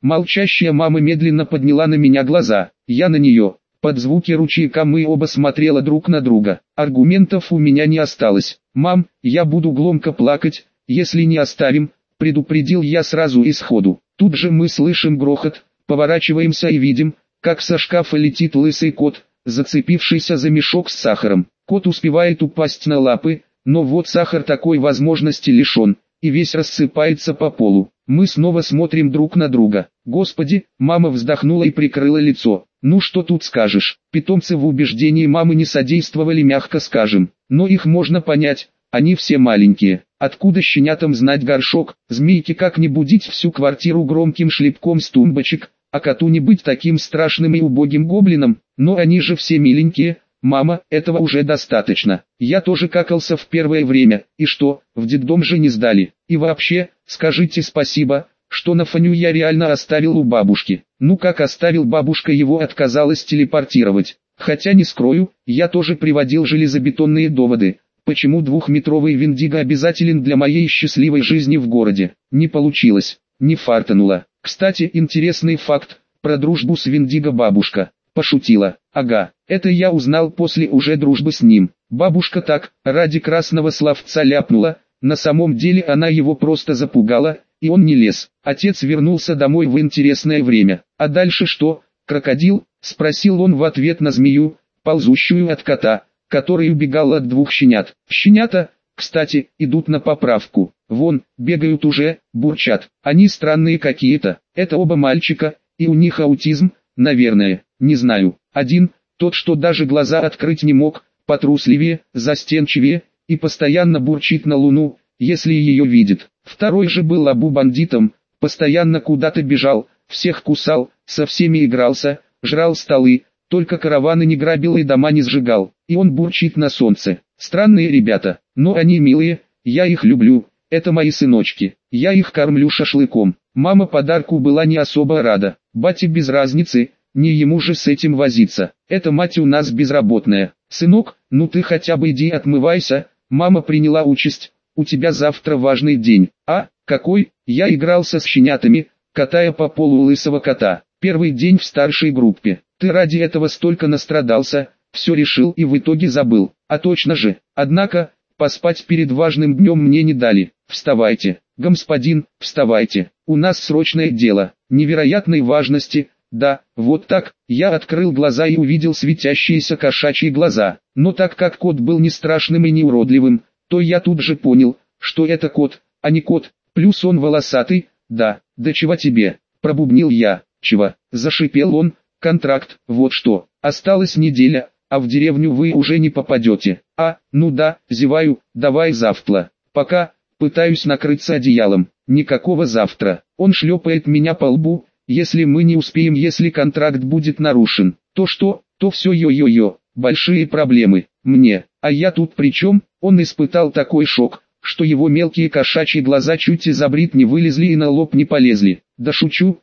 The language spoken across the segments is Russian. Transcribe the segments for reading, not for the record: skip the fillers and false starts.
Молчащая мама медленно подняла на меня глаза, я на нее. Под звуки ручейка мы оба смотрела друг на друга. Аргументов у меня не осталось. «Мам, я буду громко плакать, если не оставим», — предупредил я сразу и сходу. Тут же мы слышим грохот, поворачиваемся и видим, как со шкафа летит лысый кот, зацепившийся за мешок с сахаром. Кот успевает упасть на лапы, но вот сахар такой возможности лишен, и весь рассыпается по полу. Мы снова смотрим друг на друга. Господи, мама вздохнула и прикрыла лицо. Ну что тут скажешь, питомцы в убеждении мамы не содействовали, мягко скажем. Но их можно понять, они все маленькие. Откуда щенятам знать горшок, змейки как не будить всю квартиру громким шлепком с тумбочек, а коту не быть таким страшным и убогим гоблином, но они же все миленькие. Мама, этого уже достаточно. Я тоже какался в первое время, и что, в детдом же не сдали. И вообще, скажите спасибо, что на Фаню я реально оставил у бабушки. Ну как оставил, бабушка его отказалась телепортировать. Хотя не скрою, я тоже приводил железобетонные доводы. Почему двухметровый Виндиго обязателен для моей счастливой жизни в городе? Не получилось, не фартануло. Кстати, интересный факт, про дружбу с Виндиго бабушка пошутила. Ага, это я узнал после уже дружбы с ним. Бабушка так, ради красного словца ляпнула, на самом деле она его просто запугала, и он не лез. Отец вернулся домой в интересное время. А дальше что, крокодил? Спросил он в ответ на змею, ползущую от кота, который убегал от двух щенят. Щенята, кстати, идут на поправку. Вон, бегают уже, бурчат. Они странные какие-то. Это оба мальчика, и у них аутизм, наверное, не знаю. Один, тот что даже глаза открыть не мог, потрусливее, застенчивее, и постоянно бурчит на Луну, если ее видит. Второй же был абу-бандитом, постоянно куда-то бежал, всех кусал, со всеми игрался, жрал столы, только караваны не грабил и дома не сжигал. И он бурчит на солнце. Странные ребята, но они милые, я их люблю, это мои сыночки, я их кормлю шашлыком. Мама подарку была не особо рада, бате без разницы, не ему же с этим возиться. Эта мать у нас безработная. Сынок, ну ты хотя бы иди отмывайся, мама приняла участь, у тебя завтра важный день. А, какой? Я игрался с щенятами, катая по полу лысого кота. Первый день в старшей группе. Ты ради этого столько настрадался, все решил и в итоге забыл. А точно же. Однако, поспать перед важным днем мне не дали. Вставайте, господин, вставайте. У нас срочное дело, невероятной важности. Да, вот так. Я открыл глаза и увидел светящиеся кошачьи глаза. Но так как кот был не страшным и не уродливым, то я тут же понял, что это кот, а не кот. Плюс он волосатый. Да чего тебе? Пробубнил я. Чего? Зашипел он. Контракт, вот что. Осталась неделя, а в деревню вы уже не попадете. А, ну да, зеваю, давай завтра. Пока, пытаюсь накрыться одеялом. Никакого завтра. Он шлепает меня по лбу. Если мы не успеем, если контракт будет нарушен, то что, то все йо-йо-йо, большие проблемы, мне, а я тут при чем? Он испытал такой шок, что его мелкие кошачьи глаза чуть из обрит не вылезли и на лоб не полезли. Да шучу,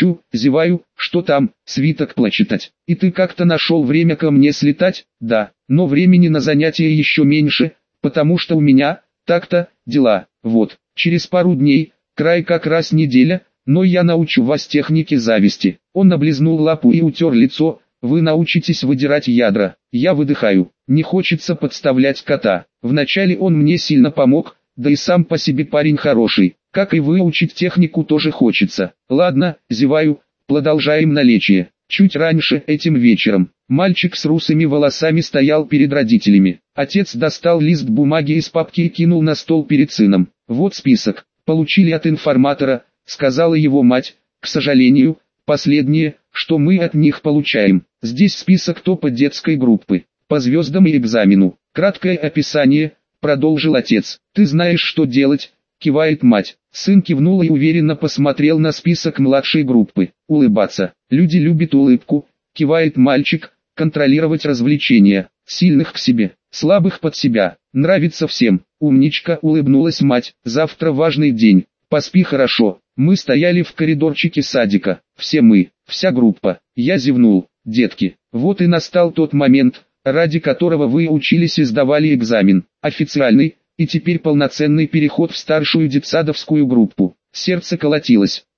зеваю, что там, свиток прочитать. И ты как-то нашел время ко мне слетать? Да, но времени на занятия еще меньше, потому что у меня, так-то, дела, вот, через пару дней, край как раз неделя, но я научу вас технике зависти. Он облизнул лапу и утер лицо. Вы научитесь выдирать ядра. Я выдыхаю. Не хочется подставлять кота. Вначале он мне сильно помог, да и сам по себе парень хороший. Как и выучить технику тоже хочется. Ладно, зеваю, продолжаем налечие. Чуть раньше, этим вечером, мальчик с русыми волосами стоял перед родителями. Отец достал лист бумаги из папки и кинул на стол перед сыном. Вот список. Получили от информатора, сказала его мать. К сожалению, последнее, что мы от них получаем. Здесь список топа детской группы, по звездам и экзамену. Краткое описание, продолжил отец. Ты знаешь, что делать, кивает мать. Сын кивнул и уверенно посмотрел на список младшей группы. Улыбаться. Люди любят улыбку, кивает мальчик. Контролировать развлечения. Сильных к себе, слабых под себя. Нравится всем. Умничка, улыбнулась мать. Завтра важный день. Поспи хорошо. Мы стояли в коридорчике садика. Все мы, вся группа. Я зевнул. Детки, вот и настал тот момент, ради которого вы учились и сдавали экзамен. Официальный, и теперь полноценный переход в старшую детсадовскую группу. Сердце колотилось.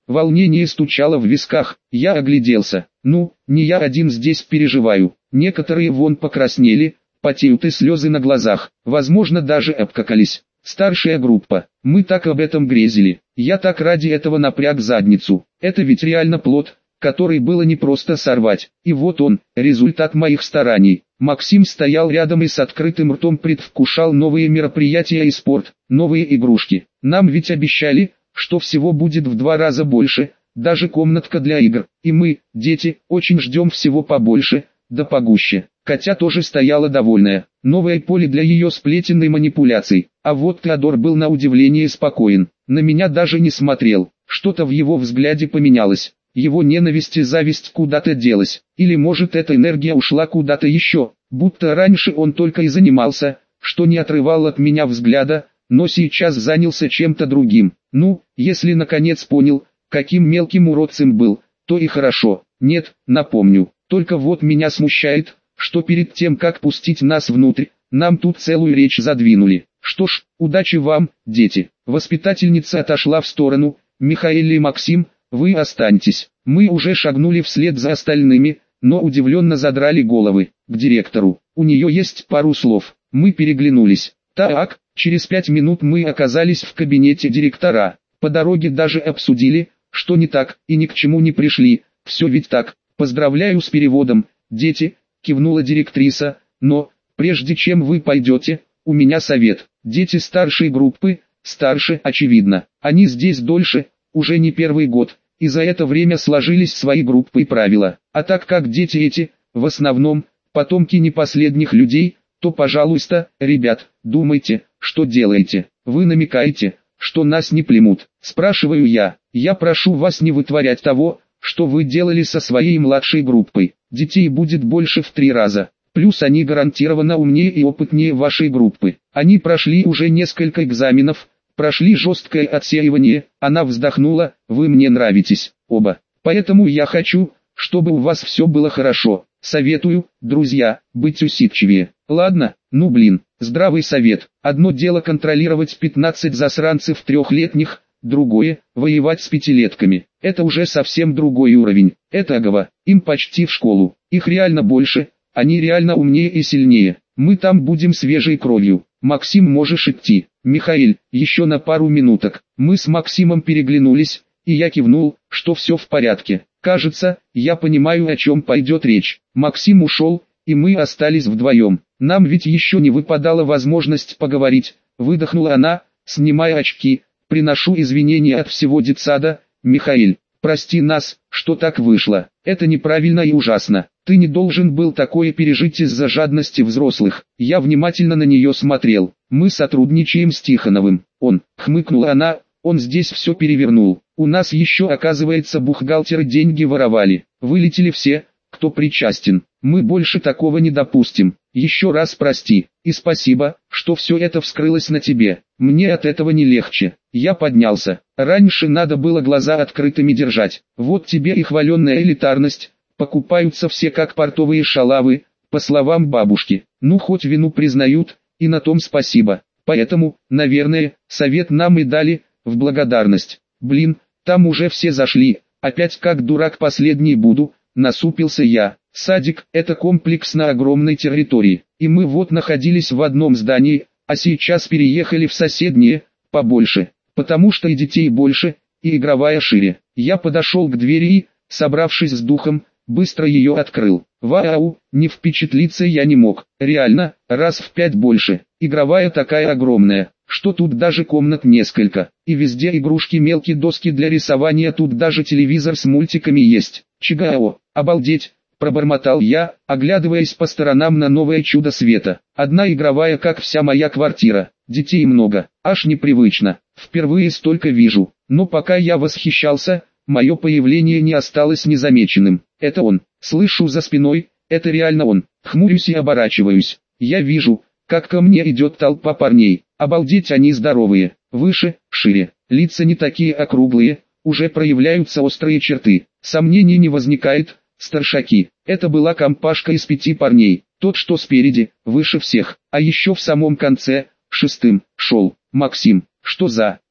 Волнение стучало в висках, я огляделся. Ну, не я один здесь переживаю. Некоторые вон покраснели, потеют и слезы на глазах, возможно даже обкакались. Старшая группа, мы так об этом грезили. Я так ради этого напряг задницу. Это ведь реально плод, который было не просто сорвать. И вот он, результат моих стараний. Максим стоял рядом и с открытым ртом предвкушал новые мероприятия и спорт, новые игрушки. Нам ведь обещали, что всего будет в 2 раза больше, даже комнатка для игр. И мы, дети, очень ждем всего побольше, да погуще. Катя тоже стояла довольная. Новое поле для ее сплетенной манипуляций. А вот Теодор был на удивление спокоен. На меня даже не смотрел. Что-то в его взгляде поменялось. Его ненависть и зависть куда-то делась. Или может эта энергия ушла куда-то еще. Будто раньше он только и занимался, что не отрывал от меня взгляда, но сейчас занялся чем-то другим. Ну, если наконец понял, каким мелким уродцем был, то и хорошо. Нет, напомню. Только вот меня смущает, что перед тем как пустить нас внутрь, нам тут целую речь задвинули. Что ж, удачи вам, дети. Воспитательница отошла в сторону. Михаил и Максим, вы останьтесь. Мы уже шагнули вслед за остальными, но удивленно задрали головы. К директору. У нее есть пару слов. Мы переглянулись. Так, через 5 минут мы оказались в кабинете директора. По дороге даже обсудили, что не так, и ни к чему не пришли. Все ведь так. Поздравляю с переводом, дети, кивнула директриса, но, прежде чем вы пойдете, у меня совет. Дети старшей группы, старше, очевидно, они здесь дольше, уже не первый год, и за это время сложились свои группы и правила. А так как дети эти, в основном, потомки не последних людей, то, пожалуйста, ребят, думайте, что делаете. Вы намекаете, что нас не примут. Спрашиваю я прошу вас не вытворять того, что вы делали со своей младшей группой. Детей будет больше в 3 раза. Плюс они гарантированно умнее и опытнее вашей группы. Они прошли уже несколько экзаменов, прошли жесткое отсеивание. Она вздохнула, вы мне нравитесь, оба. Поэтому я хочу, чтобы у вас все было хорошо. Советую, друзья, быть усидчивее. Ладно, ну блин, здравый совет. Одно дело контролировать 15 засранцев 3-летних, другое – воевать с 5-летками. Это уже совсем другой уровень. Это Агова, им почти в школу. Их реально больше, они реально умнее и сильнее. Мы там будем свежей кровью. Максим, можешь идти. Михаил, еще на пару минуток. Мы с Максимом переглянулись, и я кивнул, что все в порядке. Кажется, я понимаю, о чем пойдет речь. Максим ушел, и мы остались вдвоем. Нам ведь еще не выпадала возможность поговорить. Выдохнула она, снимая очки. Приношу извинения от всего детсада, Михаил. Прости нас, что так вышло. Это неправильно и ужасно. Ты не должен был такое пережить из-за жадности взрослых. Я внимательно на нее смотрел. Мы сотрудничаем с Тихоновым. Хмыкнула она, он здесь все перевернул. У нас еще, оказывается, бухгалтеры деньги воровали. Вылетели все, кто причастен. Мы больше такого не допустим. Еще раз прости, и спасибо, что все это вскрылось на тебе. Мне от этого не легче. Я поднялся. Раньше надо было глаза открытыми держать. Вот тебе и хваленная элитарность. Покупаются все как портовые шалавы, по словам бабушки. Ну хоть вину признают, и на том спасибо. Поэтому, наверное, совет нам и дали, в благодарность. Блин, там уже все зашли. Опять как дурак последний буду, насупился я. Садик – это комплекс на огромной территории, и мы вот находились в одном здании, а сейчас переехали в соседнее, побольше, потому что и детей больше, и игровая шире. Я подошел к двери и, собравшись с духом, быстро ее открыл. Вау, не впечатлиться я не мог, реально, раз в 5 больше. Игровая такая огромная, что тут даже комнат несколько, и везде игрушки, мелкие доски для рисования, тут даже телевизор с мультиками есть. Чигао, обалдеть! Пробормотал я, оглядываясь по сторонам на новое чудо света. Одна игровая, как вся моя квартира. Детей много, аж непривычно. Впервые столько вижу. Но пока я восхищался, мое появление не осталось незамеченным. Это он. Слышу за спиной, это реально он. Хмурюсь и оборачиваюсь. Я вижу, как ко мне идет толпа парней. Обалдеть, они здоровые. Выше, шире. Лица не такие округлые, уже проявляются острые черты. Сомнений не возникает. Старшаки. Это была компашка из 5 парней. Тот, что спереди, выше всех. А еще в самом конце, 6-м, шел Максим. Что за...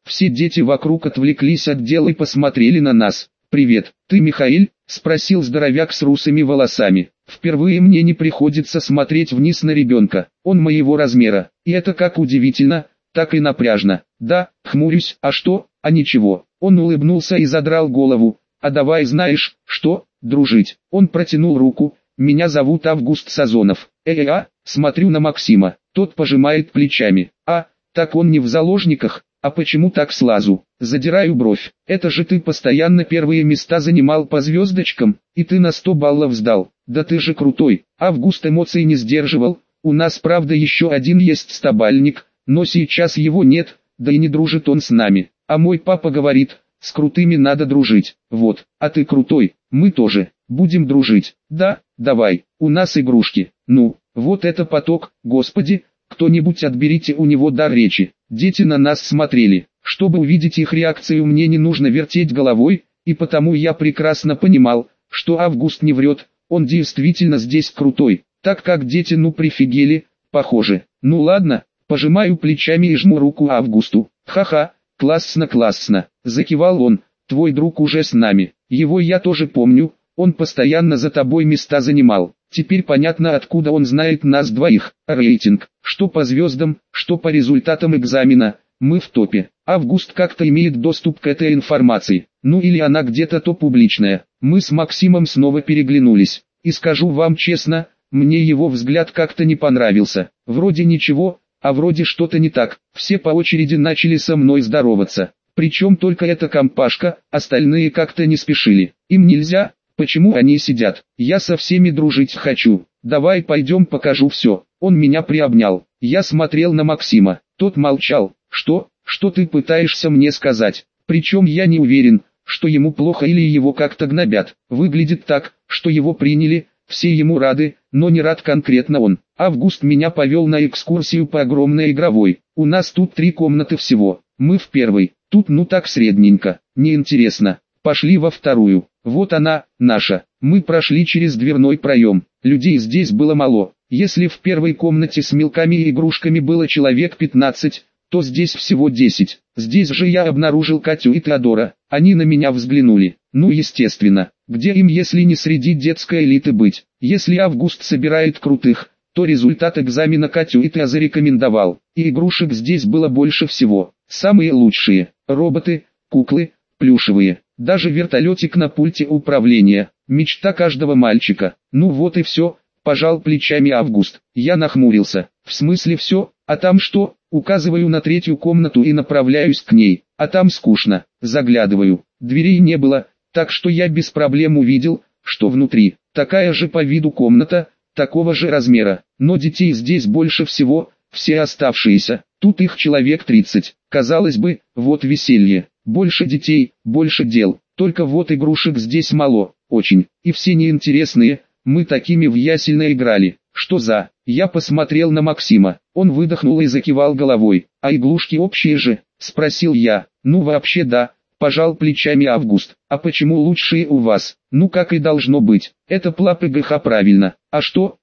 Все дети вокруг отвлеклись от дел и посмотрели на нас. «Привет, ты Михаил?» – спросил здоровяк с русыми волосами. «Впервые мне не приходится смотреть вниз на ребенка, он моего размера, и это как удивительно, так и напряжно». «Да, хмурюсь, а что?» «А ничего». Он улыбнулся и задрал голову. «А давай знаешь, что, дружить?» Он протянул руку. «Меня зовут Август Сазонов». Смотрю на Максима, тот пожимает плечами. «А, так он не в заложниках? А почему так слазу?» Задираю бровь. «Это же ты постоянно первые места занимал по звездочкам, и ты на 100 баллов сдал. Да ты же крутой». Август эмоций не сдерживал. «У нас правда еще один есть стабальник, но сейчас его нет, да и не дружит он с нами. А мой папа говорит, с крутыми надо дружить. Вот, а ты крутой, мы тоже, будем дружить». «Да, давай, у нас игрушки». «Ну, вот это поток, господи, кто-нибудь отберите у него дар речи». Дети на нас смотрели. Чтобы увидеть их реакцию, мне не нужно вертеть головой, и потому я прекрасно понимал, что Август не врет, он действительно здесь крутой, так как дети прифигели, похоже. Ну ладно, пожимаю плечами и жму руку Августу. «Ха-ха, классно», закивал он, «твой друг уже с нами, его я тоже помню, он постоянно за тобой места занимал». Теперь понятно, откуда он знает нас двоих. Рейтинг, что по звездам, что по результатам экзамена, мы в топе. Август как-то имеет доступ к этой информации, ну или она где-то то публичная. Мы с Максимом снова переглянулись. И скажу вам честно, мне его взгляд как-то не понравился. Вроде ничего, а вроде что-то не так. Все по очереди начали со мной здороваться. Причем только эта компашка, остальные как-то не спешили. Им нельзя. Почему они сидят? Я со всеми дружить хочу. Давай пойдем, покажу все. Он меня приобнял. Я смотрел на Максима. Тот молчал. Что ты пытаешься мне сказать? Причем я не уверен, что ему плохо или его как-то гнобят. Выглядит так, что его приняли, все ему рады, но не рад конкретно он. Август меня повел на экскурсию по огромной игровой. У нас тут 3 комнаты всего. Мы в первой. Тут так средненько. Неинтересно. Пошли во вторую. Вот она, наша. Мы прошли через дверной проем. Людей здесь было мало. Если в первой комнате с мелками и игрушками было человек 15, то здесь всего 10. Здесь же я обнаружил Катю и Теодора. Они на меня взглянули. Ну естественно, где им если не среди детской элиты быть? Если Август собирает крутых, то результат экзамена Катю и Тео зарекомендовал. И игрушек здесь было больше всего. Самые лучшие. Роботы, куклы, плюшевые. Даже вертолетик на пульте управления. Мечта каждого мальчика. Ну вот и все, пожал плечами Август. Я нахмурился. В смысле все? А там что? Указываю на 3-ю комнату и направляюсь к ней. А там скучно. Заглядываю. Дверей не было, так что я без проблем увидел, что внутри. Такая же по виду комната, такого же размера. Но детей здесь больше всего, все оставшиеся. Тут их человек 30. Казалось бы, вот веселье. Больше детей, больше дел. Только вот игрушек здесь мало, очень. И все неинтересные, мы такими в ясельно играли. Что за? Я посмотрел на Максима. Он выдохнул и закивал головой. А игрушки общие же? Спросил я. Ну вообще да, пожал плечами Август. А почему лучшие у вас? Ну как и должно быть. Это ПГХ правильно. А что?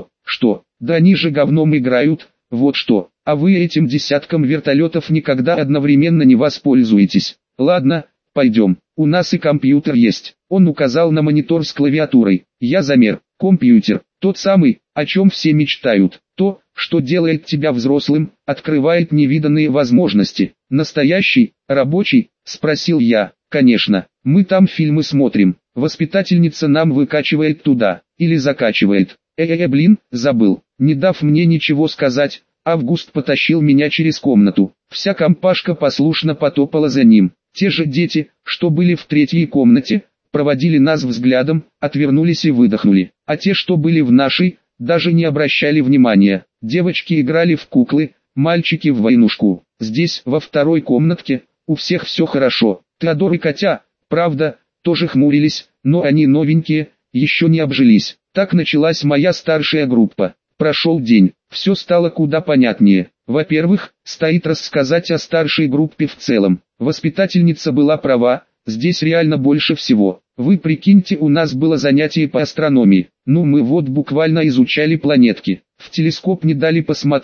Да они же говном играют. Вот что. А вы этим десятком вертолетов никогда одновременно не воспользуетесь. Ладно, пойдем. У нас и компьютер есть. Он указал на монитор с клавиатурой. Я замер. Компьютер. Тот самый, о чем все мечтают. То, что делает тебя взрослым, открывает невиданные возможности. Настоящий, рабочий? Спросил я. Конечно. Мы там фильмы смотрим. Воспитательница нам выкачивает туда. Или закачивает. Забыл. Не дав мне ничего сказать, Август потащил меня через комнату. Вся компашка послушно потопала за ним. Те же дети, что были в 3-й комнате, проводили нас взглядом, отвернулись и выдохнули. А те, что были в нашей, даже не обращали внимания. Девочки играли в куклы, мальчики в войнушку. Здесь, во 2-й комнатке, у всех все хорошо. Теодор и Катя, правда, тоже хмурились, но они новенькие, еще не обжились. Так началась моя старшая группа. Прошел день, все стало куда понятнее. Во-первых, стоит рассказать о старшей группе в целом. Воспитательница была права, здесь реально больше всего. Вы прикиньте, у нас было занятие по астрономии. Ну мы вот буквально изучали планетки. В телескоп не дали посмотреть,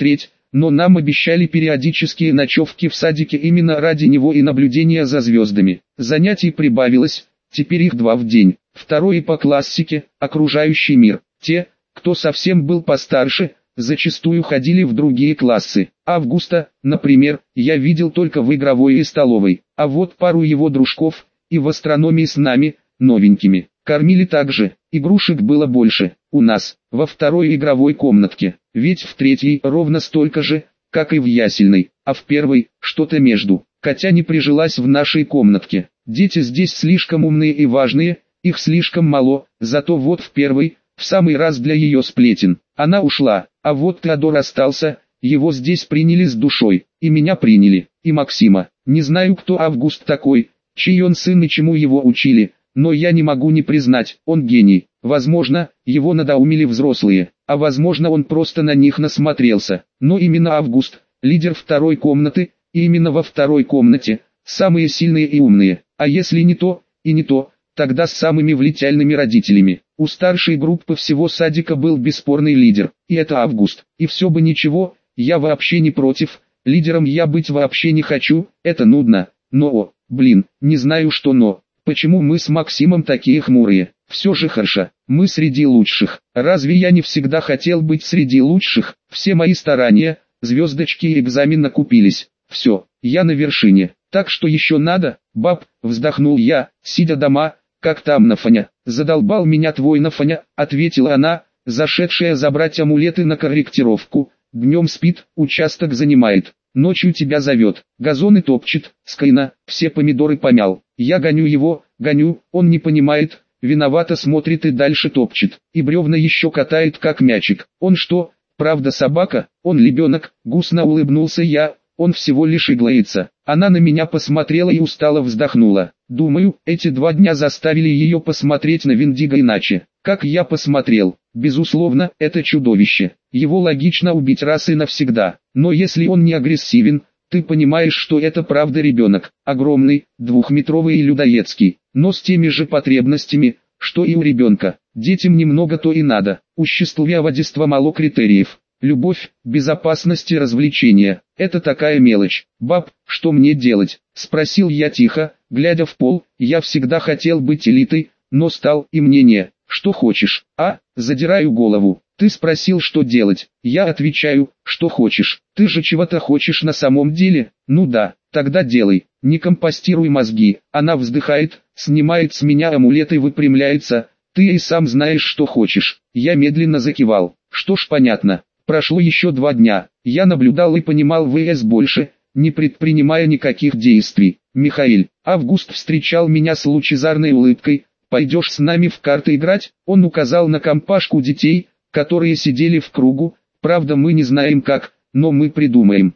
но нам обещали периодические ночевки в садике именно ради него и наблюдения за звездами. Занятий прибавилось, теперь их 2 в день. Второе по классике, окружающий мир. Те, кто совсем был постарше, зачастую ходили в другие классы. Августа, например, я видел только в игровой и столовой, а вот пару его дружков, и в астрономии с нами, новенькими. Кормили также, игрушек было больше, у нас, во второй игровой комнатке, ведь в третьей ровно столько же, как и в ясельной, а в первой, что-то между. Катя не прижилась в нашей комнатке, дети здесь слишком умные и важные, их слишком мало, зато вот в первой, в самый раз для ее сплетен, она ушла, а вот Теодор остался, его здесь приняли с душой, и меня приняли, и Максима. Не знаю, кто Август такой, чей он сын и чему его учили, но я не могу не признать, он гений. Возможно, его надоумили взрослые, а возможно он просто на них насмотрелся. Но именно Август, лидер второй комнаты, и именно во второй комнате, самые сильные и умные. А если не то, и не то, тогда с самыми влиятельными родителями. У старшей группы всего садика был бесспорный лидер, и это Август. И все бы ничего, я вообще не против, лидером я быть вообще не хочу, это нудно, но, не знаю что но. Почему мы с Максимом такие хмурые? Все же хорошо, мы среди лучших. Разве я не всегда хотел быть среди лучших? Все мои старания, звездочки и экзамен накупились. Все, я на вершине. Так что еще надо, баб, вздохнул я, сидя дома, как там Нафаня. Задолбал меня твой Нафаня, ответила она, зашедшая забрать амулеты на корректировку. Днем спит, участок занимает. Ночью тебя зовет, газоны топчет, скайна, все помидоры помял. Я гоню его, он не понимает, виновато смотрит и дальше топчет. И бревна еще катает как мячик. Он что, правда собака, он лебенок, густно улыбнулся я, он всего лишь иглается. Она на меня посмотрела и устало вздохнула. Думаю, эти 2 дня заставили ее посмотреть на Виндиго иначе. Как я посмотрел, безусловно, это чудовище. Его логично убить раз и навсегда. Но если он не агрессивен, ты понимаешь, что это правда ребенок. Огромный, 2-метровый и людоедский, но с теми же потребностями, что и у ребенка. Детям немного то и надо. У счастливого мало критериев. Любовь, безопасность и развлечения – это такая мелочь. Баб, что мне делать? Спросил я тихо, глядя в пол. Я всегда хотел быть элитой, но стал и мне не. Что хочешь? Задираю голову. Ты спросил, что делать. Я отвечаю, что хочешь. Ты же чего-то хочешь на самом деле? Ну да, тогда делай. Не компостируй мозги. Она вздыхает, снимает с меня амулет и выпрямляется. Ты и сам знаешь, что хочешь. Я медленно закивал. Что ж, понятно. Прошло еще 2 дня. Я наблюдал и понимал ВС больше, не предпринимая никаких действий. Михаил, Август встречал меня с лучезарной улыбкой. Пойдешь с нами в карты играть? Он указал на компашку детей, которые сидели в кругу. Правда, мы не знаем как, но мы придумаем.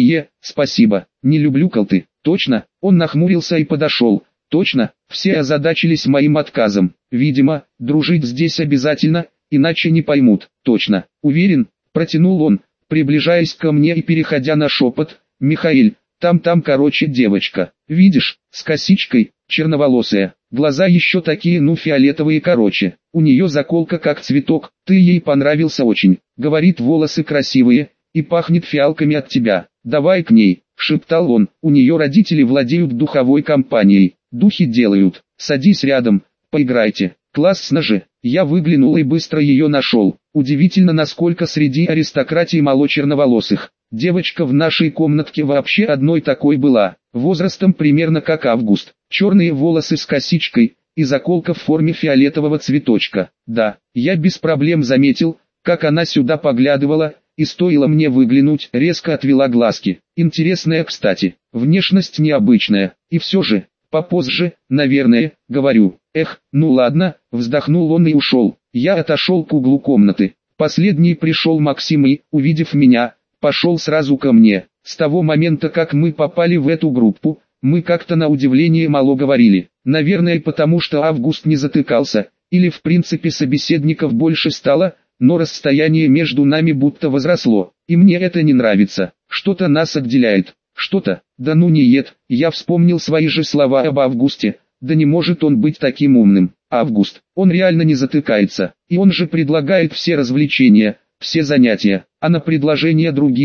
Спасибо, не люблю колты. Точно? Он нахмурился и подошел. Точно? Все озадачились моим отказом. Видимо, дружить здесь обязательно, иначе не поймут. Точно? Уверен? Протянул он, приближаясь ко мне и переходя на шепот. Михаил, там короче девочка. Видишь, с косичкой, черноволосая. Глаза еще такие фиолетовые короче. У нее заколка как цветок. Ты ей понравился очень. Говорит, волосы красивые, и пахнет фиалками от тебя. Давай к ней, шептал он. У нее родители владеют духовой компанией. Духи делают. Садись рядом, поиграйте. Классно же. Я выглянул и быстро ее нашел. Удивительно, насколько среди аристократии мало черноволосых. Девочка в нашей комнатке вообще одной такой была, возрастом примерно как Август. Черные волосы с косичкой и заколка в форме фиолетового цветочка. Да, я без проблем заметил, как она сюда поглядывала, и стоило мне выглянуть, резко отвела глазки. Интересная, кстати, внешность необычная, и все же, попозже, наверное, говорю. Ну ладно, вздохнул он и ушел. Я отошел к углу комнаты. Последний пришел Максим и, увидев меня, пошел сразу ко мне. С того момента, как мы попали в эту группу, мы как-то на удивление мало говорили. Наверное, потому что Август не затыкался, или в принципе собеседников больше стало, но расстояние между нами будто возросло. И мне это не нравится. Что-то нас отделяет. Что-то, да ну нет, я вспомнил свои же слова об Августе. Да не может он быть таким умным. Август, он реально не затыкается. И он же предлагает все развлечения, все занятия. А на предложения других,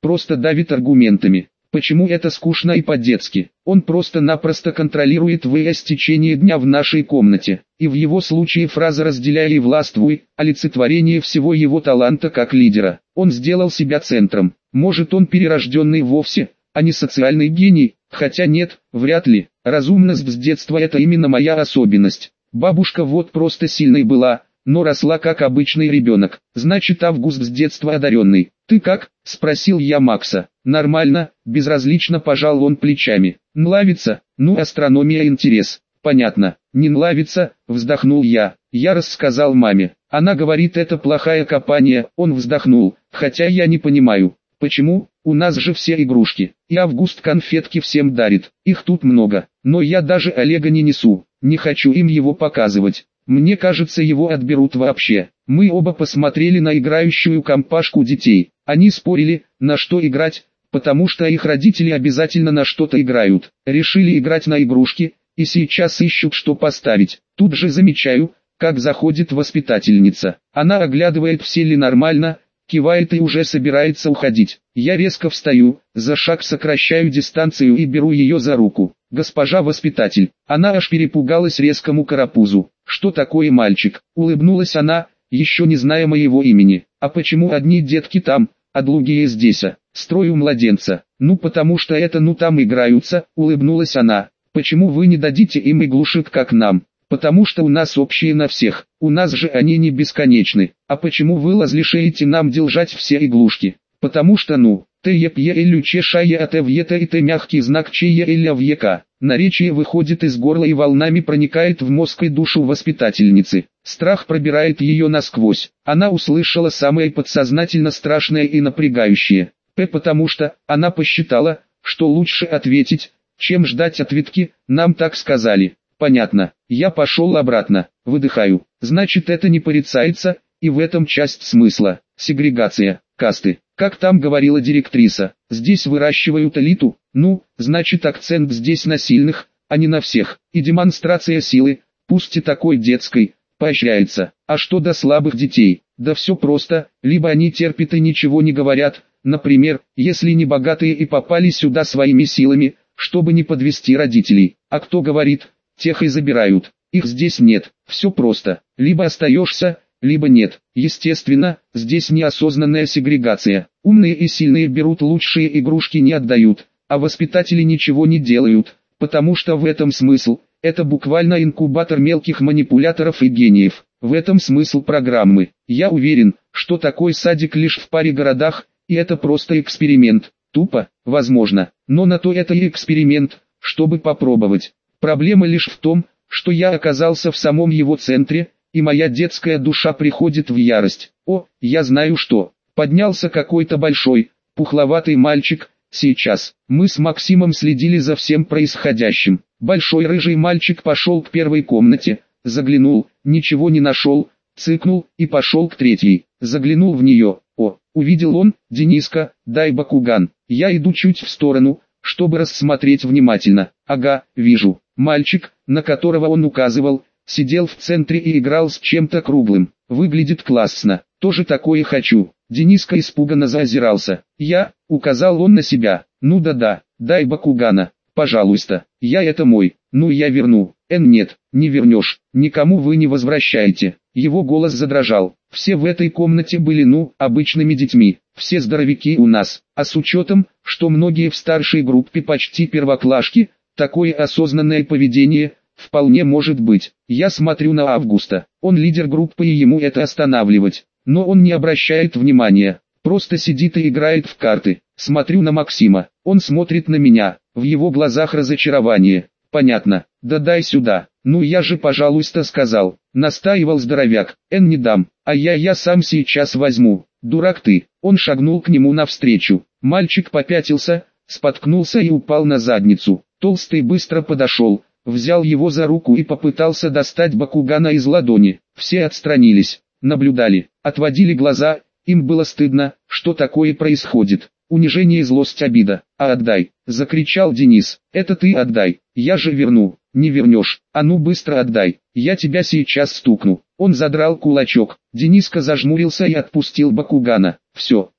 просто давит аргументами. Почему это скучно и по-детски? Он просто-напросто контролирует ВС течение дня в нашей комнате. И в его случае фраза «разделяй и властвуй» – олицетворение всего его таланта как лидера. Он сделал себя центром. Может, он перерожденный вовсе, а не социальный гений? Хотя нет, вряд ли. Разумность с детства – это именно моя особенность. Бабушка вот просто сильной была, но росла как обычный ребенок. Значит, Август с детства одаренный. «Ты как?» – спросил я Макса. «Нормально», – безразлично пожал он плечами. «Нравится? Ну, астрономия интерес». «Понятно. Не нравится?» – вздохнул я. Я рассказал маме. Она говорит, это плохая компания. Он вздохнул. Хотя я не понимаю. Почему? У нас же все игрушки. И Август конфетки всем дарит. Их тут много. Но я даже Олега не несу. Не хочу им его показывать. Мне кажется, его отберут вообще. Мы оба посмотрели на играющую компашку детей. Они спорили, на что играть, потому что их родители обязательно на что-то играют. Решили играть на игрушки, и сейчас ищут, что поставить. Тут же замечаю, как заходит воспитательница. Она оглядывает, все ли нормально, кивает и уже собирается уходить. Я резко встаю, за шаг сокращаю дистанцию и беру ее за руку. «Госпожа воспитатель». Она аж перепугалась резкому карапузу. «Что такое, мальчик?» Улыбнулась она, еще не зная моего имени. «А почему одни детки там, а другие здесь?» «Строю младенца». «Ну потому что это там играются», улыбнулась она. «Почему вы не дадите им иглушек как нам?» «Потому что у нас общие на всех, у нас же они не бесконечны». «А почему вы разрешаете нам держать все иглушки?» «Потому что ТЕПЕЛЮ чешая АТВЕТА и Т мягкий знак ЧЕЛЯ ВЕКА». Наречие выходит из горла и волнами проникает в мозг и душу воспитательницы. Страх пробирает ее насквозь. Она услышала самое подсознательно страшное и напрягающее. Потому что она посчитала, что лучше ответить, чем ждать ответки, нам так сказали. Понятно. Я пошел обратно. Выдыхаю. Значит, это не порицается, и в этом часть смысла. Сегрегация, касты. Как там говорила директриса, здесь выращивают элиту, значит акцент здесь на сильных, а не на всех. И демонстрация силы, пусть и такой детской, поощряется. А что до слабых детей? Да все просто, либо они терпят и ничего не говорят, например, если не богатые и попали сюда своими силами, чтобы не подвести родителей. А кто говорит, тех и забирают. Их здесь нет, все просто. Либо остаешься, либо нет. Естественно, здесь неосознанная сегрегация. Умные и сильные берут лучшие игрушки, не отдают, а воспитатели ничего не делают, потому что в этом смысл. Это буквально инкубатор мелких манипуляторов и гениев. В этом смысл программы. Я уверен, что такой садик лишь в паре городах, и это просто эксперимент. Тупо, возможно, но на то это и эксперимент, чтобы попробовать. Проблема лишь в том, что я оказался в самом его центре, и моя детская душа приходит в ярость. О, я знаю что. Поднялся какой-то большой, пухловатый мальчик. Сейчас мы с Максимом следили за всем происходящим. Большой рыжий мальчик пошел к первой комнате, заглянул, ничего не нашел, цыкнул и пошел к третьей. Заглянул в нее. О, увидел он, Дениска, дай Бакуган. Я иду чуть в сторону, чтобы рассмотреть внимательно. Ага, вижу. Мальчик, на которого он указывал, сидел в центре и играл с чем-то круглым. Выглядит классно. Тоже такое хочу. Дениска испуганно заозирался. Указал он на себя. Ну да-да, дай Бакугана, пожалуйста. Это мой. Я верну. Нет, не вернешь. Никому вы не возвращаете. Его голос задрожал. Все в этой комнате были обычными детьми. Все здоровяки у нас. А с учетом, что многие в старшей группе почти первоклашки, такое осознанное поведение вполне может быть. Я смотрю на Августа. Он лидер группы и ему это останавливать. Но он не обращает внимания. Просто сидит и играет в карты. Смотрю на Максима. Он смотрит на меня. В его глазах разочарование. Понятно. Да дай сюда. Я же пожалуйста сказал. Настаивал здоровяк. Не дам. А я сам сейчас возьму. Дурак ты. Он шагнул к нему навстречу. Мальчик попятился, споткнулся и упал на задницу. Толстый быстро подошел, взял его за руку и попытался достать Бакугана из ладони. Все отстранились, наблюдали, отводили глаза, им было стыдно, что такое происходит. Унижение, злость, обида. «А отдай!» — закричал Денис. «Это ты отдай, я же верну». «Не вернешь, а ну быстро отдай, я тебя сейчас стукну». Он задрал кулачок. Дениска зажмурился и отпустил Бакугана. «Все,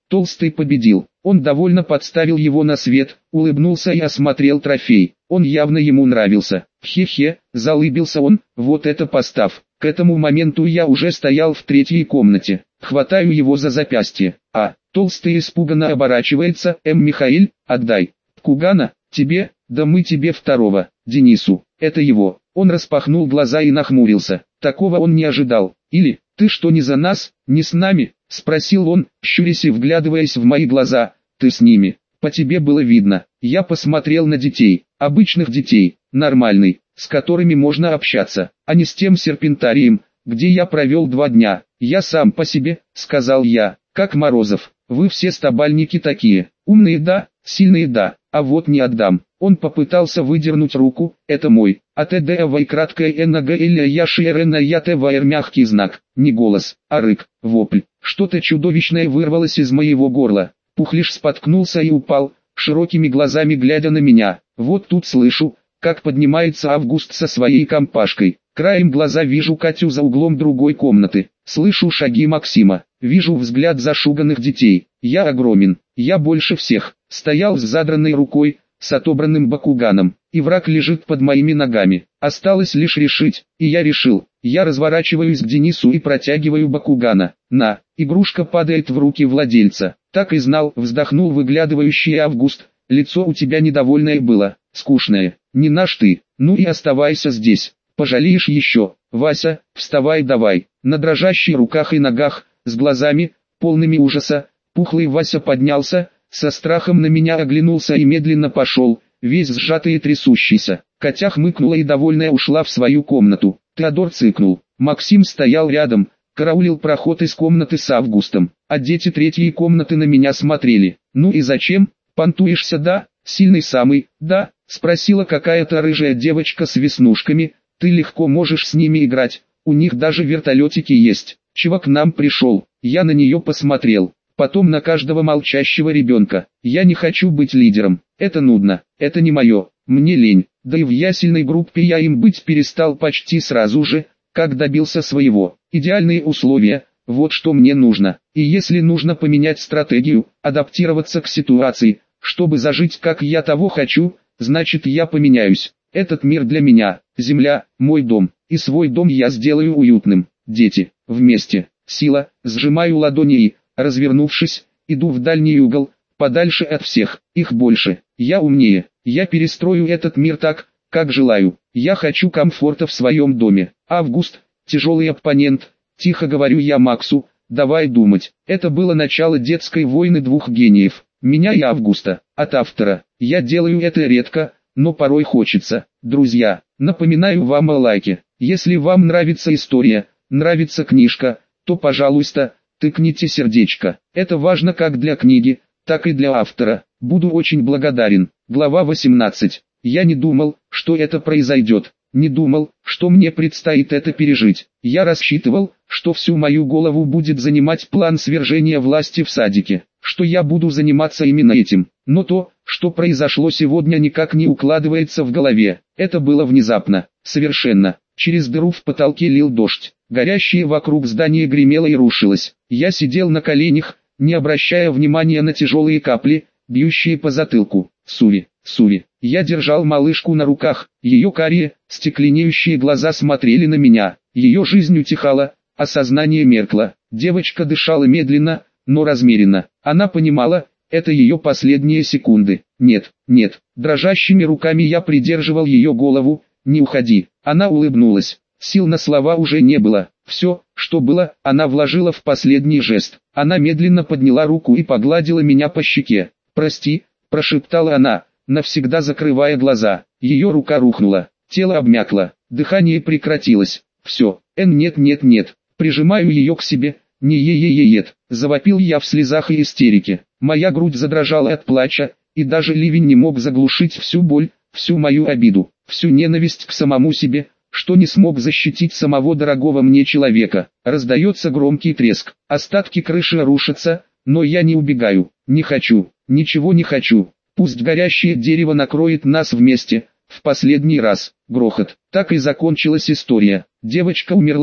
Толстый победил. Он довольно подставил его на свет, улыбнулся и осмотрел трофей. Он явно ему нравился. Хе-хе, залыбился он, вот это постав. К этому моменту я уже стоял в третьей комнате. Хватаю его за запястье. Толстый испуганно оборачивается. Михаил, отдай. Кугана, тебе, да мы тебе второго, Денису, это его. Он распахнул глаза и нахмурился. Такого он не ожидал. Или, ты что, не за нас, не с нами? Спросил он, щурясь и вглядываясь в мои глаза. Ты с ними. По тебе было видно. Я посмотрел на детей, обычных детей, нормальный, с которыми можно общаться, а не с тем серпентарием, где я провел 2 дня. Я сам по себе, сказал я, как Морозов. Вы все стабальники такие, умные да, сильные да, а вот не отдам. Он попытался выдернуть руку, это мой, АТДВ краткое НГ или ЯШРНЯТВР мягкий знак, не голос, а рык, вопль. Что-то чудовищное вырвалось из моего горла. Пухлиш споткнулся и упал, широкими глазами глядя на меня. Вот тут слышу, как поднимается Август со своей компашкой. Краем глаза вижу Катю за углом другой комнаты. Слышу шаги Максима. Вижу взгляд зашуганных детей. Я огромен. Я больше всех. Стоял с задранной рукой, с отобранным бакуганом. И враг лежит под моими ногами. Осталось лишь решить. И я решил. Я разворачиваюсь к Денису и протягиваю бакугана. На. Игрушка падает в руки владельца. Так и знал, вздохнул выглядывающий Август. Лицо у тебя недовольное было, скучное. Не наш ты. Ну и оставайся здесь. Пожалеешь еще. Вася, вставай давай. На дрожащих руках и ногах, с глазами, полными ужаса, пухлый Вася поднялся, со страхом на меня оглянулся и медленно пошел, весь сжатый и трясущийся. Катя хмыкнула и довольная ушла в свою комнату. Теодор цыкнул. Максим стоял рядом, караулил проход из комнаты с Августом, а дети третьей комнаты на меня смотрели. Ну и зачем? Понтуешься, да? Сильный самый, да? Спросила какая-то рыжая девочка с веснушками. Ты легко можешь с ними играть, у них даже вертолетики есть. Чего к нам пришел? Я на нее посмотрел, потом на каждого молчащего ребенка. Я не хочу быть лидером, это нудно, это не мое, мне лень. Да и в ясельной группе я им быть перестал почти сразу же, как добился своего. Идеальные условия, вот что мне нужно. И если нужно поменять стратегию, адаптироваться к ситуации, чтобы зажить как я того хочу, значит я поменяюсь. Этот мир для меня, земля, мой дом, и свой дом я сделаю уютным. Дети, вместе, сила, сжимаю ладони и, развернувшись, иду в дальний угол, подальше от всех, их больше. Я умнее, я перестрою этот мир так, как желаю. Я хочу комфорта в своем доме. Август, тяжелый оппонент, тихо говорю я Максу, давай думать. Это было начало детской войны двух гениев, меня и Августа, от автора. Я делаю это редко, но порой хочется. Друзья, напоминаю вам о лайке. Если вам нравится история, нравится книжка, то пожалуйста, тыкните сердечко. Это важно как для книги, так и для автора. Буду очень благодарен. Глава 18. Я не думал, что это произойдет. Не думал, что мне предстоит это пережить. Я рассчитывал, что всю мою голову будет занимать план свержения власти в садике, что я буду заниматься именно этим. Но то, что произошло сегодня, никак не укладывается в голове. Это было внезапно, совершенно. Через дыру в потолке лил дождь. Горящее вокруг здание гремело и рушилось. Я сидел на коленях, не обращая внимания на тяжелые капли, бьющие по затылку. Сури. Я держал малышку на руках, ее карие, стекленеющие глаза смотрели на меня. Ее жизнь утихала, а сознание меркло. Девочка дышала медленно, но размеренно. Она понимала, это ее последние секунды. Нет, дрожащими руками я придерживал ее голову. Не уходи. Она улыбнулась. Сил на слова уже не было. Все, что было, она вложила в последний жест. Она медленно подняла руку и погладила меня по щеке. «Прости», прошептала она, навсегда закрывая глаза. Ее рука рухнула, тело обмякло, дыхание прекратилось. Все, нет. Прижимаю ее к себе. Не е-е-е-ет. Завопил я в слезах и истерике. Моя грудь задрожала от плача, и даже ливень не мог заглушить всю боль, всю мою обиду, всю ненависть к самому себе, что не смог защитить самого дорогого мне человека. Раздается громкий треск, остатки крыши рушатся, но я не убегаю, не хочу, ничего не хочу. Пусть горящее дерево накроет нас вместе, в последний раз. Грохот. Так и закончилась история. Девочка умерла,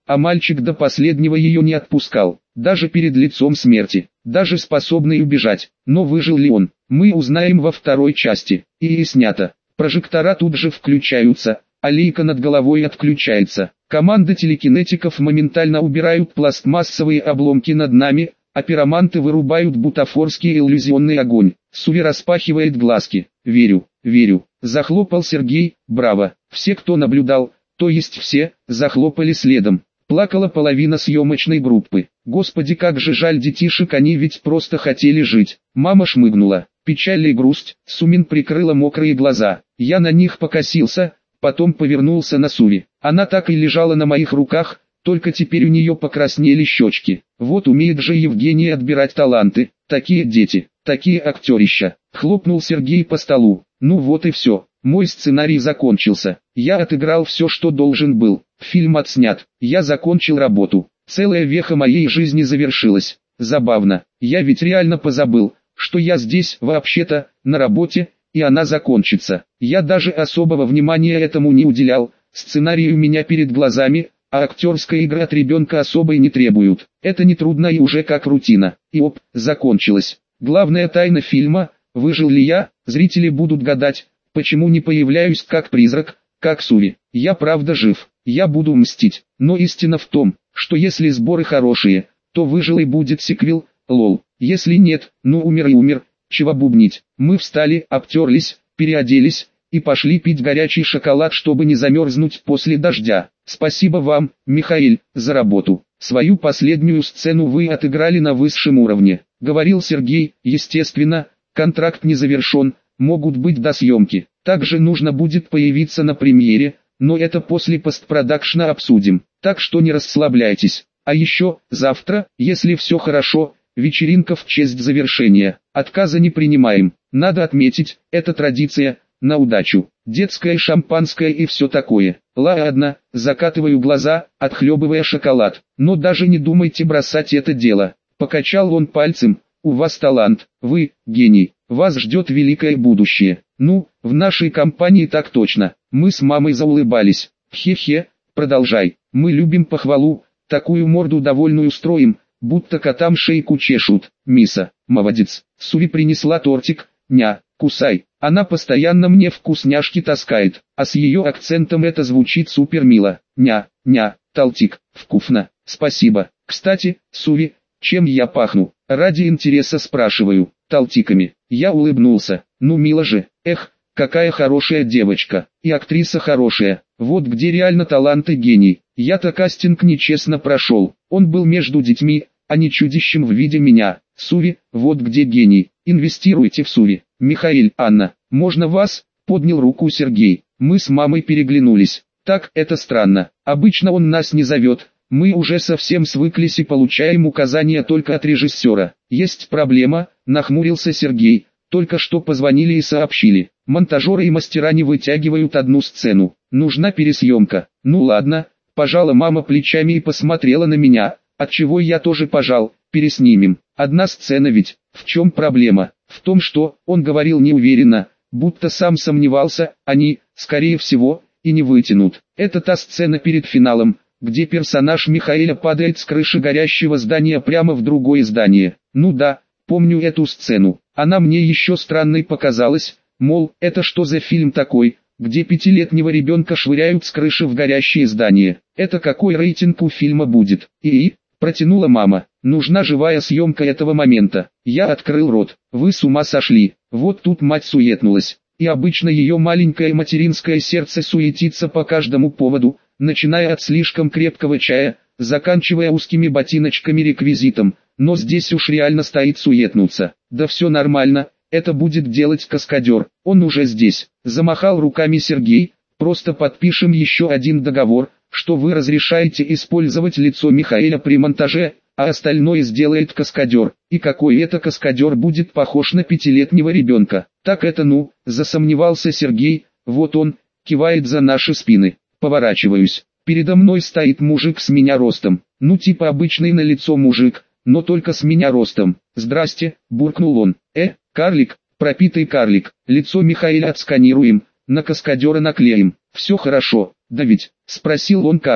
а мальчик до последнего ее не отпускал, даже перед лицом смерти, даже способный убежать. Но выжил ли он, мы узнаем во второй части. И снято. Прожектора тут же включаются, а лейка над головой отключается. Команда телекинетиков моментально убирают пластмассовые обломки над нами, а пироманты вырубают бутафорский иллюзионный огонь. Суви распахивает глазки. «Верю, верю», — захлопал Сергей. «Браво». Все, кто наблюдал, то есть все, захлопали следом. Плакала половина съемочной группы. Господи, как же жаль детишек, они ведь просто хотели жить. Мама шмыгнула. Печаль и грусть. Сумин прикрыла мокрые глаза. Я на них покосился, потом повернулся на Суви. Она так и лежала на моих руках, только теперь у нее покраснели щечки. Вот умеет же Евгений отбирать таланты. Такие дети, такие актерища. Хлопнул Сергей по столу. Ну вот и все. Мой сценарий закончился. Я отыграл все, что должен был. Фильм отснят. Я закончил работу. Целая веха моей жизни завершилась. Забавно. Я ведь реально позабыл, что я здесь, вообще-то, на работе, и она закончится. Я даже особого внимания этому не уделял. Сценарий у меня перед глазами, а актерская игра от ребенка особой не требуют. Это не трудно и уже как рутина. И оп, закончилось. Главная тайна фильма, выжил ли я, зрители будут гадать, почему не появляюсь как призрак, как Суви. Я правда жив, я буду мстить. Но истина в том, что если сборы хорошие, то выжил и будет сиквел, лол. Если нет, ну умер и умер, чего бубнить. Мы встали, обтерлись, переоделись и пошли пить горячий шоколад, чтобы не замерзнуть после дождя. Спасибо вам, Михаил, за работу. Свою последнюю сцену вы отыграли на высшем уровне, говорил Сергей. Естественно, контракт не завершен, могут быть досъемки. Также нужно будет появиться на премьере, но это после постпродакшна обсудим. Так что не расслабляйтесь. А еще, завтра, если все хорошо, вечеринка в честь завершения. Отказа не принимаем. Надо отметить, это традиция, на удачу. Детское шампанское и все такое. Ладно, закатываю глаза, отхлебывая шоколад. Но даже не думайте бросать это дело. Покачал он пальцем. У вас талант, вы, гений. Вас ждет великое будущее. Ну, в нашей компании так точно. Мы с мамой заулыбались. Хе-хе, продолжай. Мы любим похвалу, такую морду довольную строим, будто котам шейку чешут. Миса, молодец. Суви принесла тортик. Ня, кусай. Она постоянно мне вкусняшки таскает, а с ее акцентом это звучит супер мило. Ня, талтик, вкусно. Спасибо. Кстати, Суви, чем я пахну? Ради интереса спрашиваю. Талтиками. Я улыбнулся. Ну мило же. Эх, какая хорошая девочка. И актриса хорошая. Вот где реально талант и гений. Я-то кастинг нечестно прошел. Он был между детьми, а не чудищем в виде меня. Суви, вот где гений. Инвестируйте в Суви. Михаил, Анна, можно вас? Поднял руку Сергей. Мы с мамой переглянулись. Так, это странно. Обычно он нас не зовет. Мы уже совсем свыклись и получаем указания только от режиссера. Есть проблема, нахмурился Сергей. Только что позвонили и сообщили. Монтажеры и мастера не вытягивают одну сцену. Нужна пересъемка. Ну ладно, пожала мама плечами и посмотрела на меня, отчего я тоже пожал. Переснимем. Одна сцена ведь. В чем проблема? В том, что, он говорил неуверенно, будто сам сомневался, они, скорее всего, и не вытянут. Это та сцена перед финалом, где персонаж Михаила падает с крыши горящего здания прямо в другое здание. Ну да, помню эту сцену. Она мне еще странной показалась, мол, это что за фильм такой, где пятилетнего ребенка швыряют с крыши в горящее здание. Это какой рейтинг у фильма будет? Протянула мама. Нужна живая съемка этого момента. Я открыл рот. Вы с ума сошли. Вот тут мать суетнулась. И обычно ее маленькое материнское сердце суетится по каждому поводу, начиная от слишком крепкого чая, заканчивая узкими ботиночками-реквизитом. Но здесь уж реально стоит суетнуться. Да все нормально, это будет делать каскадер. Он уже здесь. Замахал руками Сергей. Просто подпишем еще один договор, что вы разрешаете использовать лицо Михаила при монтаже, а остальное сделает каскадер. И какой это каскадер будет похож на пятилетнего ребенка? Так это засомневался Сергей, вот он, кивает за наши спины. Поворачиваюсь. Передо мной стоит мужик с меня ростом. Ну типа обычный на лицо мужик, но только с меня ростом. Здрасте, буркнул он. Карлик, пропитый карлик. Лицо Михаила отсканируем, на каскадера наклеим. Все хорошо, да ведь? Спросил он карлика.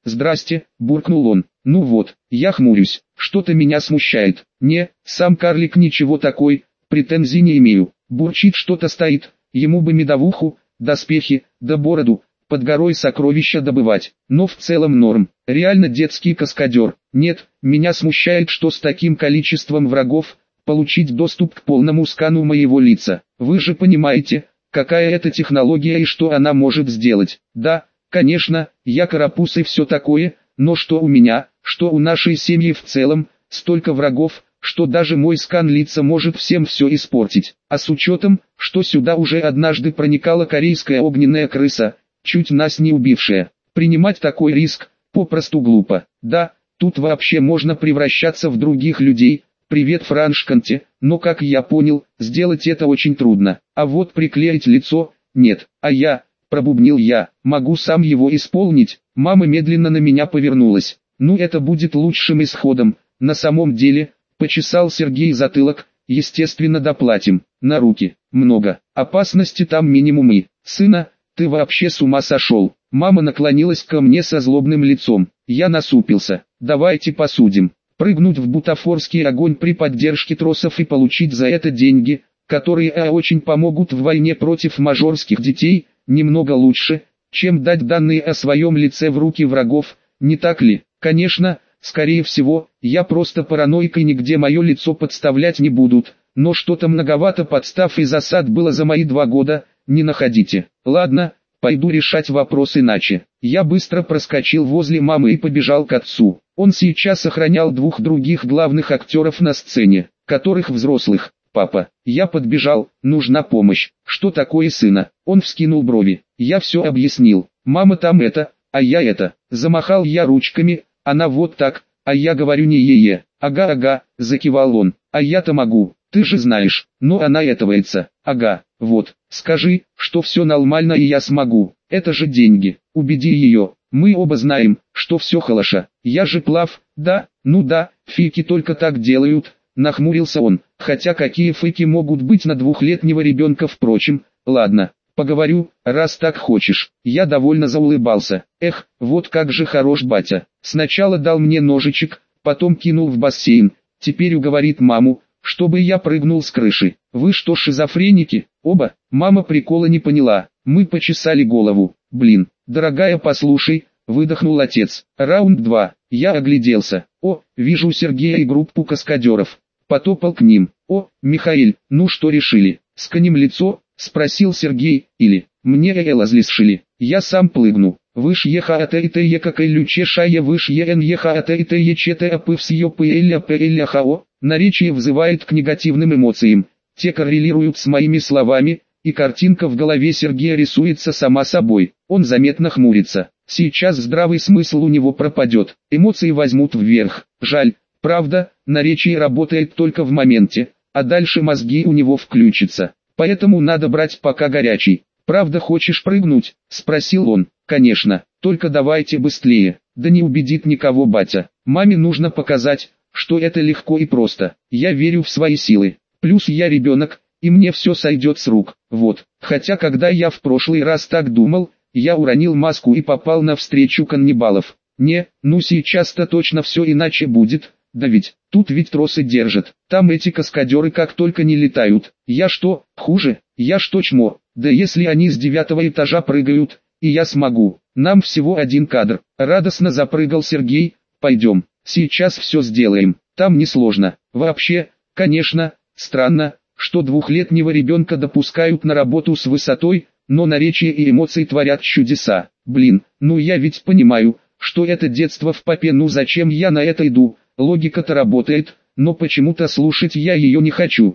«Здрасте», буркнул он. «Ну вот, я хмурюсь, что-то меня смущает». «Не, сам карлик ничего такой, претензий не имею». Бурчит, что-то стоит, ему бы медовуху, доспехи, да бороду, под горой сокровища добывать. Но в целом норм, реально детский каскадер. Нет, меня смущает, что с таким количеством врагов, получить доступ к полному скану моего лица. Вы же понимаете, какая это технология и что она может сделать. Да, конечно, я карапуз и все такое, но что у меня, что у нашей семьи в целом, столько врагов, что даже мой скан лица может всем все испортить. А с учетом, что сюда уже однажды проникала корейская огненная крыса, чуть нас не убившая, принимать такой риск, попросту глупо. Да, тут вообще можно превращаться в других людей. Привет, Франшканте, но как я понял, сделать это очень трудно. А вот приклеить лицо, нет. А я, пробубнил я, могу сам его исполнить. Мама медленно на меня повернулась. Ну это будет лучшим исходом. На самом деле, почесал Сергей затылок, естественно доплатим. На руки, много. Опасности там минимумы. Сына, ты вообще с ума сошел. Мама наклонилась ко мне со злобным лицом. Я насупился. Давайте посудим. Прыгнуть в бутафорский огонь при поддержке тросов и получить за это деньги, которые очень помогут в войне против мажорских детей, немного лучше, чем дать данные о своем лице в руки врагов, не так ли? Конечно, скорее всего, я просто параноик и нигде мое лицо подставлять не будут, но что-то многовато подстав и засад было за мои 2 года, не находите. Ладно, пойду решать вопрос иначе. Я быстро проскочил возле мамы и побежал к отцу. Он сейчас охранял 2 других главных актеров на сцене, которых взрослых. «Папа, я подбежал, нужна помощь». «Что такое, сына?» Он вскинул брови. Я все объяснил. «Мама там это, а я это». Замахал я ручками, она вот так, а я говорю не е-е. «Ага, закивал он. «А я-то могу, ты же знаешь». Но она этовается. «Ага, вот, скажи, что все нормально и я смогу. Это же деньги. Убеди ее. Мы оба знаем, что все хорошо. Я же плав, да? Ну да, фики только так делают». Нахмурился он, хотя какие фейки могут быть на 2-летнего ребенка, впрочем, ладно, поговорю, раз так хочешь. Я довольно заулыбался. Эх, вот как же хорош батя. Сначала дал мне ножичек, потом кинул в бассейн, теперь уговорит маму, чтобы я прыгнул с крыши. Вы что, шизофреники? Оба? Мама прикола не поняла. Мы почесали голову. Блин, дорогая, послушай, выдохнул отец. Раунд 2. Я огляделся. О, вижу Сергея и группу каскадеров. Потопал к ним. О, Михаил, ну что решили? Сканем лицо? Спросил Сергей. Или, мне разрешили. Я сам плыгну. Выш ехаатэ какай люче шая выш ехаатэ ечете апыв с ёпэ хао. Наречие вызывает к негативным эмоциям. Те коррелируют с моими словами, и картинка в голове Сергея рисуется сама собой. Он заметно хмурится. Сейчас здравый смысл у него пропадет, эмоции возьмут вверх. Жаль, правда, наречие работает только в моменте, а дальше мозги у него включатся. Поэтому надо брать пока горячий. «Правда хочешь прыгнуть?» – спросил он. «Конечно, только давайте быстрее». «Да не убедит никого батя. Маме нужно показать, что это легко и просто. Я верю в свои силы. Плюс я ребенок, и мне все сойдет с рук. Вот, хотя когда я в прошлый раз так думал, я уронил маску и попал на встречу каннибалов. Не, ну сейчас-то точно все иначе будет. Да ведь, тут ведь тросы держат. Там эти каскадеры как только не летают. Я что, хуже? Я что, чмо? Да если они с 9-го этажа прыгают, и я смогу. Нам всего 1 кадр». Радостно запрыгал Сергей. «Пойдем, сейчас все сделаем. Там несложно. Вообще, конечно, странно, что 2-летнего ребенка допускают на работу с высотой, но наречие и эмоции творят чудеса. Блин, ну я ведь понимаю, что это детство в попе, ну зачем я на это иду? Логика-то работает, но почему-то слушать я ее не хочу.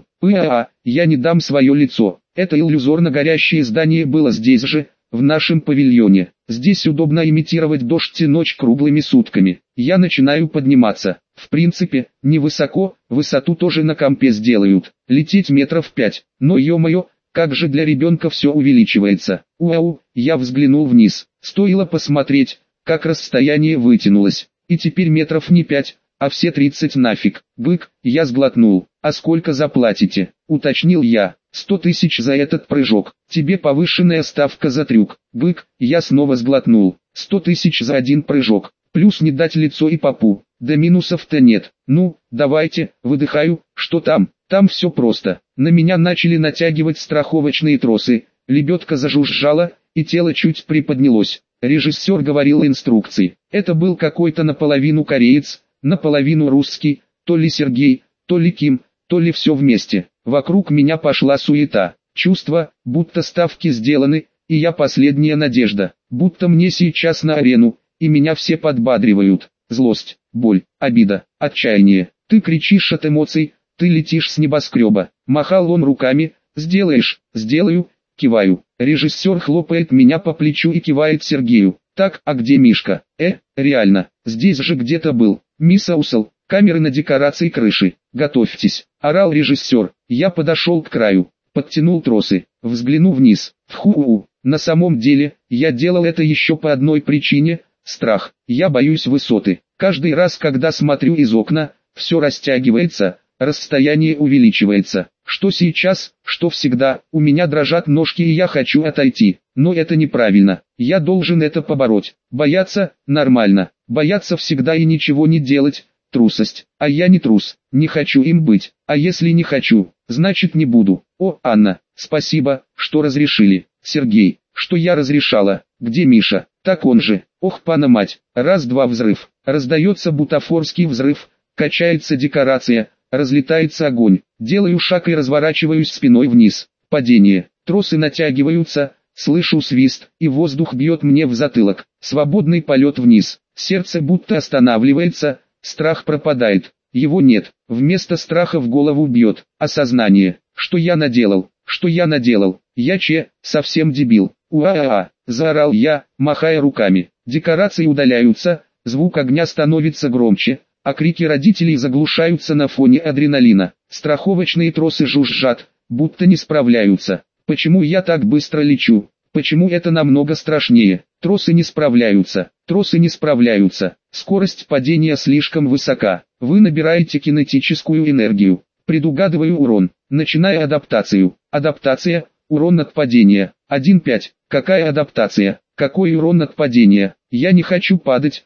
Я не дам свое лицо. Это иллюзорно горящее здание было здесь же, в нашем павильоне. Здесь удобно имитировать дождь и ночь круглыми сутками. Я начинаю подниматься. В принципе, невысоко, высоту тоже на компе сделают. Лететь метров 5. Но ё-моё, как же для ребенка все увеличивается. Уау, я взглянул вниз. Стоило посмотреть, как расстояние вытянулось. И теперь метров не 5, а все 30 нафиг. Бык, я сглотнул. «А сколько заплатите?» – уточнил я. 100 000 за этот прыжок. Тебе повышенная ставка за трюк. Бык, я снова сглотнул. 100 000 за 1 прыжок. Плюс не дать лицо и попу. Да минусов-то нет. Ну, давайте, выдыхаю, что там? Там все просто. На меня начали натягивать страховочные тросы, лебедка зажужжала, и тело чуть приподнялось. Режиссер говорил инструкции. Это был какой-то наполовину кореец, наполовину русский, то ли Сергей, то ли Ким, то ли все вместе. Вокруг меня пошла суета. Чувство, будто ставки сделаны, и я последняя надежда. Будто мне сейчас на арену, и меня все подбадривают. Злость, боль, обида, отчаяние. Ты кричишь от эмоций, ты летишь с небоскреба. Махал он руками, сделаешь, сделаю, киваю. Режиссер хлопает меня по плечу и кивает Сергею. Так, а где Мишка? Реально, здесь же где-то был. Мисс Аусел, камеры на декорации крыши. Готовьтесь, орал режиссер. Я подошел к краю, подтянул тросы, взглянул вниз. На самом деле, я делал это еще по одной причине – страх. Я боюсь высоты. Каждый раз, когда смотрю из окна, все растягивается, расстояние увеличивается. Что сейчас, что всегда, у меня дрожат ножки и я хочу отойти. Но это неправильно. Я должен это побороть. Бояться – нормально. Бояться всегда и ничего не делать – трусость. А я не трус. Не хочу им быть. А если не хочу, значит не буду. О, Анна, спасибо, что разрешили. Сергей, что я разрешала. Где Миша? Так он же. Ох, пана мать. Раз-два взрыв. Раздается бутафорский взрыв. Качается декорация. Разлетается огонь. Делаю шаг и разворачиваюсь спиной вниз. Падение. Тросы натягиваются. Слышу свист, и воздух бьет мне в затылок. Свободный полет вниз. Сердце будто останавливается. Страх пропадает. Его нет. Вместо страха в голову бьет осознание. Что я наделал? Что я наделал? Я совсем дебил. Уа-а-а, заорал я, махая руками. Декорации удаляются, звук огня становится громче, а крики родителей заглушаются на фоне адреналина. Страховочные тросы жужжат, будто не справляются. Почему я так быстро лечу? Почему это намного страшнее? Тросы не справляются, тросы не справляются. Скорость падения слишком высока. Вы набираете кинетическую энергию. Предугадываю урон. Начиная адаптацию. Адаптация, урон от падения. 1.5. Какая адаптация? Какой урон от падения? Я не хочу падать.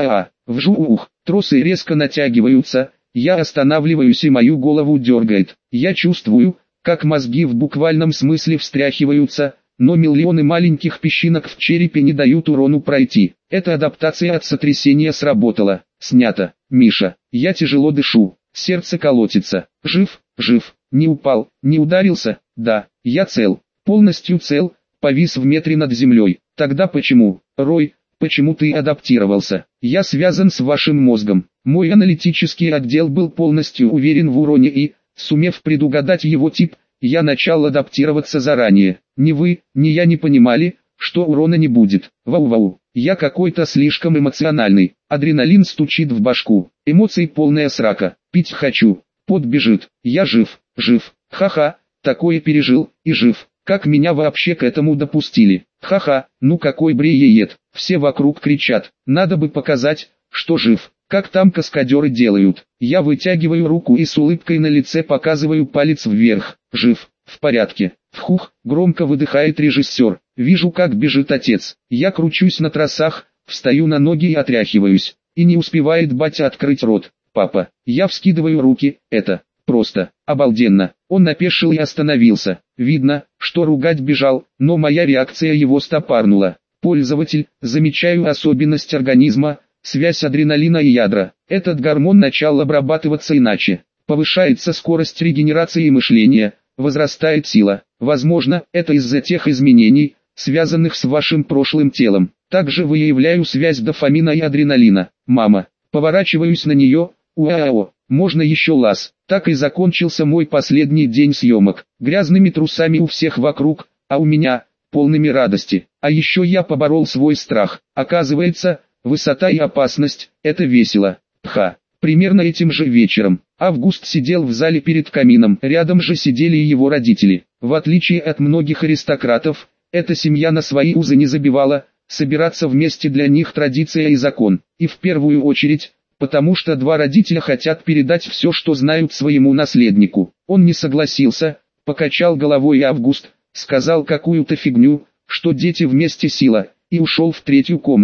Вжух. Тросы резко натягиваются. Я останавливаюсь и мою голову дергает. Я чувствую, как мозги в буквальном смысле встряхиваются, но миллионы маленьких песчинок в черепе не дают урону пройти. Эта адаптация от сотрясения сработала. Снято. Миша, я тяжело дышу. Сердце колотится. Жив, жив. Не упал, не ударился. Да, я цел. Полностью цел. Повис в метре над землей. Тогда почему, Рой, почему ты адаптировался? Я связан с вашим мозгом. Мой аналитический отдел был полностью уверен в уроне и, сумев предугадать его тип, я начал адаптироваться заранее. Ни вы, ни я не понимали, что урона не будет. Вау-вау, я какой-то слишком эмоциональный. Адреналин стучит в башку. Эмоций полная срака. Пить хочу. Пот бежит. Я жив, жив. Ха-ха, такое пережил, и жив. Как меня вообще к этому допустили? Ха-ха, ну какой бреед. Все вокруг кричат. Надо бы показать, что жив. Как там каскадеры делают. Я вытягиваю руку и с улыбкой на лице показываю палец вверх. Жив, в порядке. Фух, громко выдыхает режиссер. Вижу, как бежит отец. Я кручусь на тросах, встаю на ноги и отряхиваюсь. И не успевает батя открыть рот. Папа, я вскидываю руки, это просто обалденно. Он опешил и остановился. Видно, что ругать бежал, но моя реакция его стопарнула. Пользователь, замечаю особенность организма, связь адреналина и ядра. Этот гормон начал обрабатываться иначе. Повышается скорость регенерации мышления, возрастает сила. Возможно, это из-за тех изменений, связанных с вашим прошлым телом. Также выявляю связь дофамина и адреналина. Мама, поворачиваюсь на нее, уао, можно еще лаз. Так и закончился мой последний день съемок. Грязными трусами у всех вокруг, а у меня, полными радости. А еще я поборол свой страх. Оказывается, высота и опасность – это весело. Примерно этим же вечером, Август сидел в зале перед камином. Рядом же сидели и его родители. В отличие от многих аристократов, эта семья на свои узы не забивала. Собираться вместе для них традиция и закон. И в первую очередь, потому что два родителя хотят передать все, что знают своему наследнику. Он не согласился, покачал головой, и Август сказал какую-то фигню, что дети вместе сила, и ушел в третью комнату.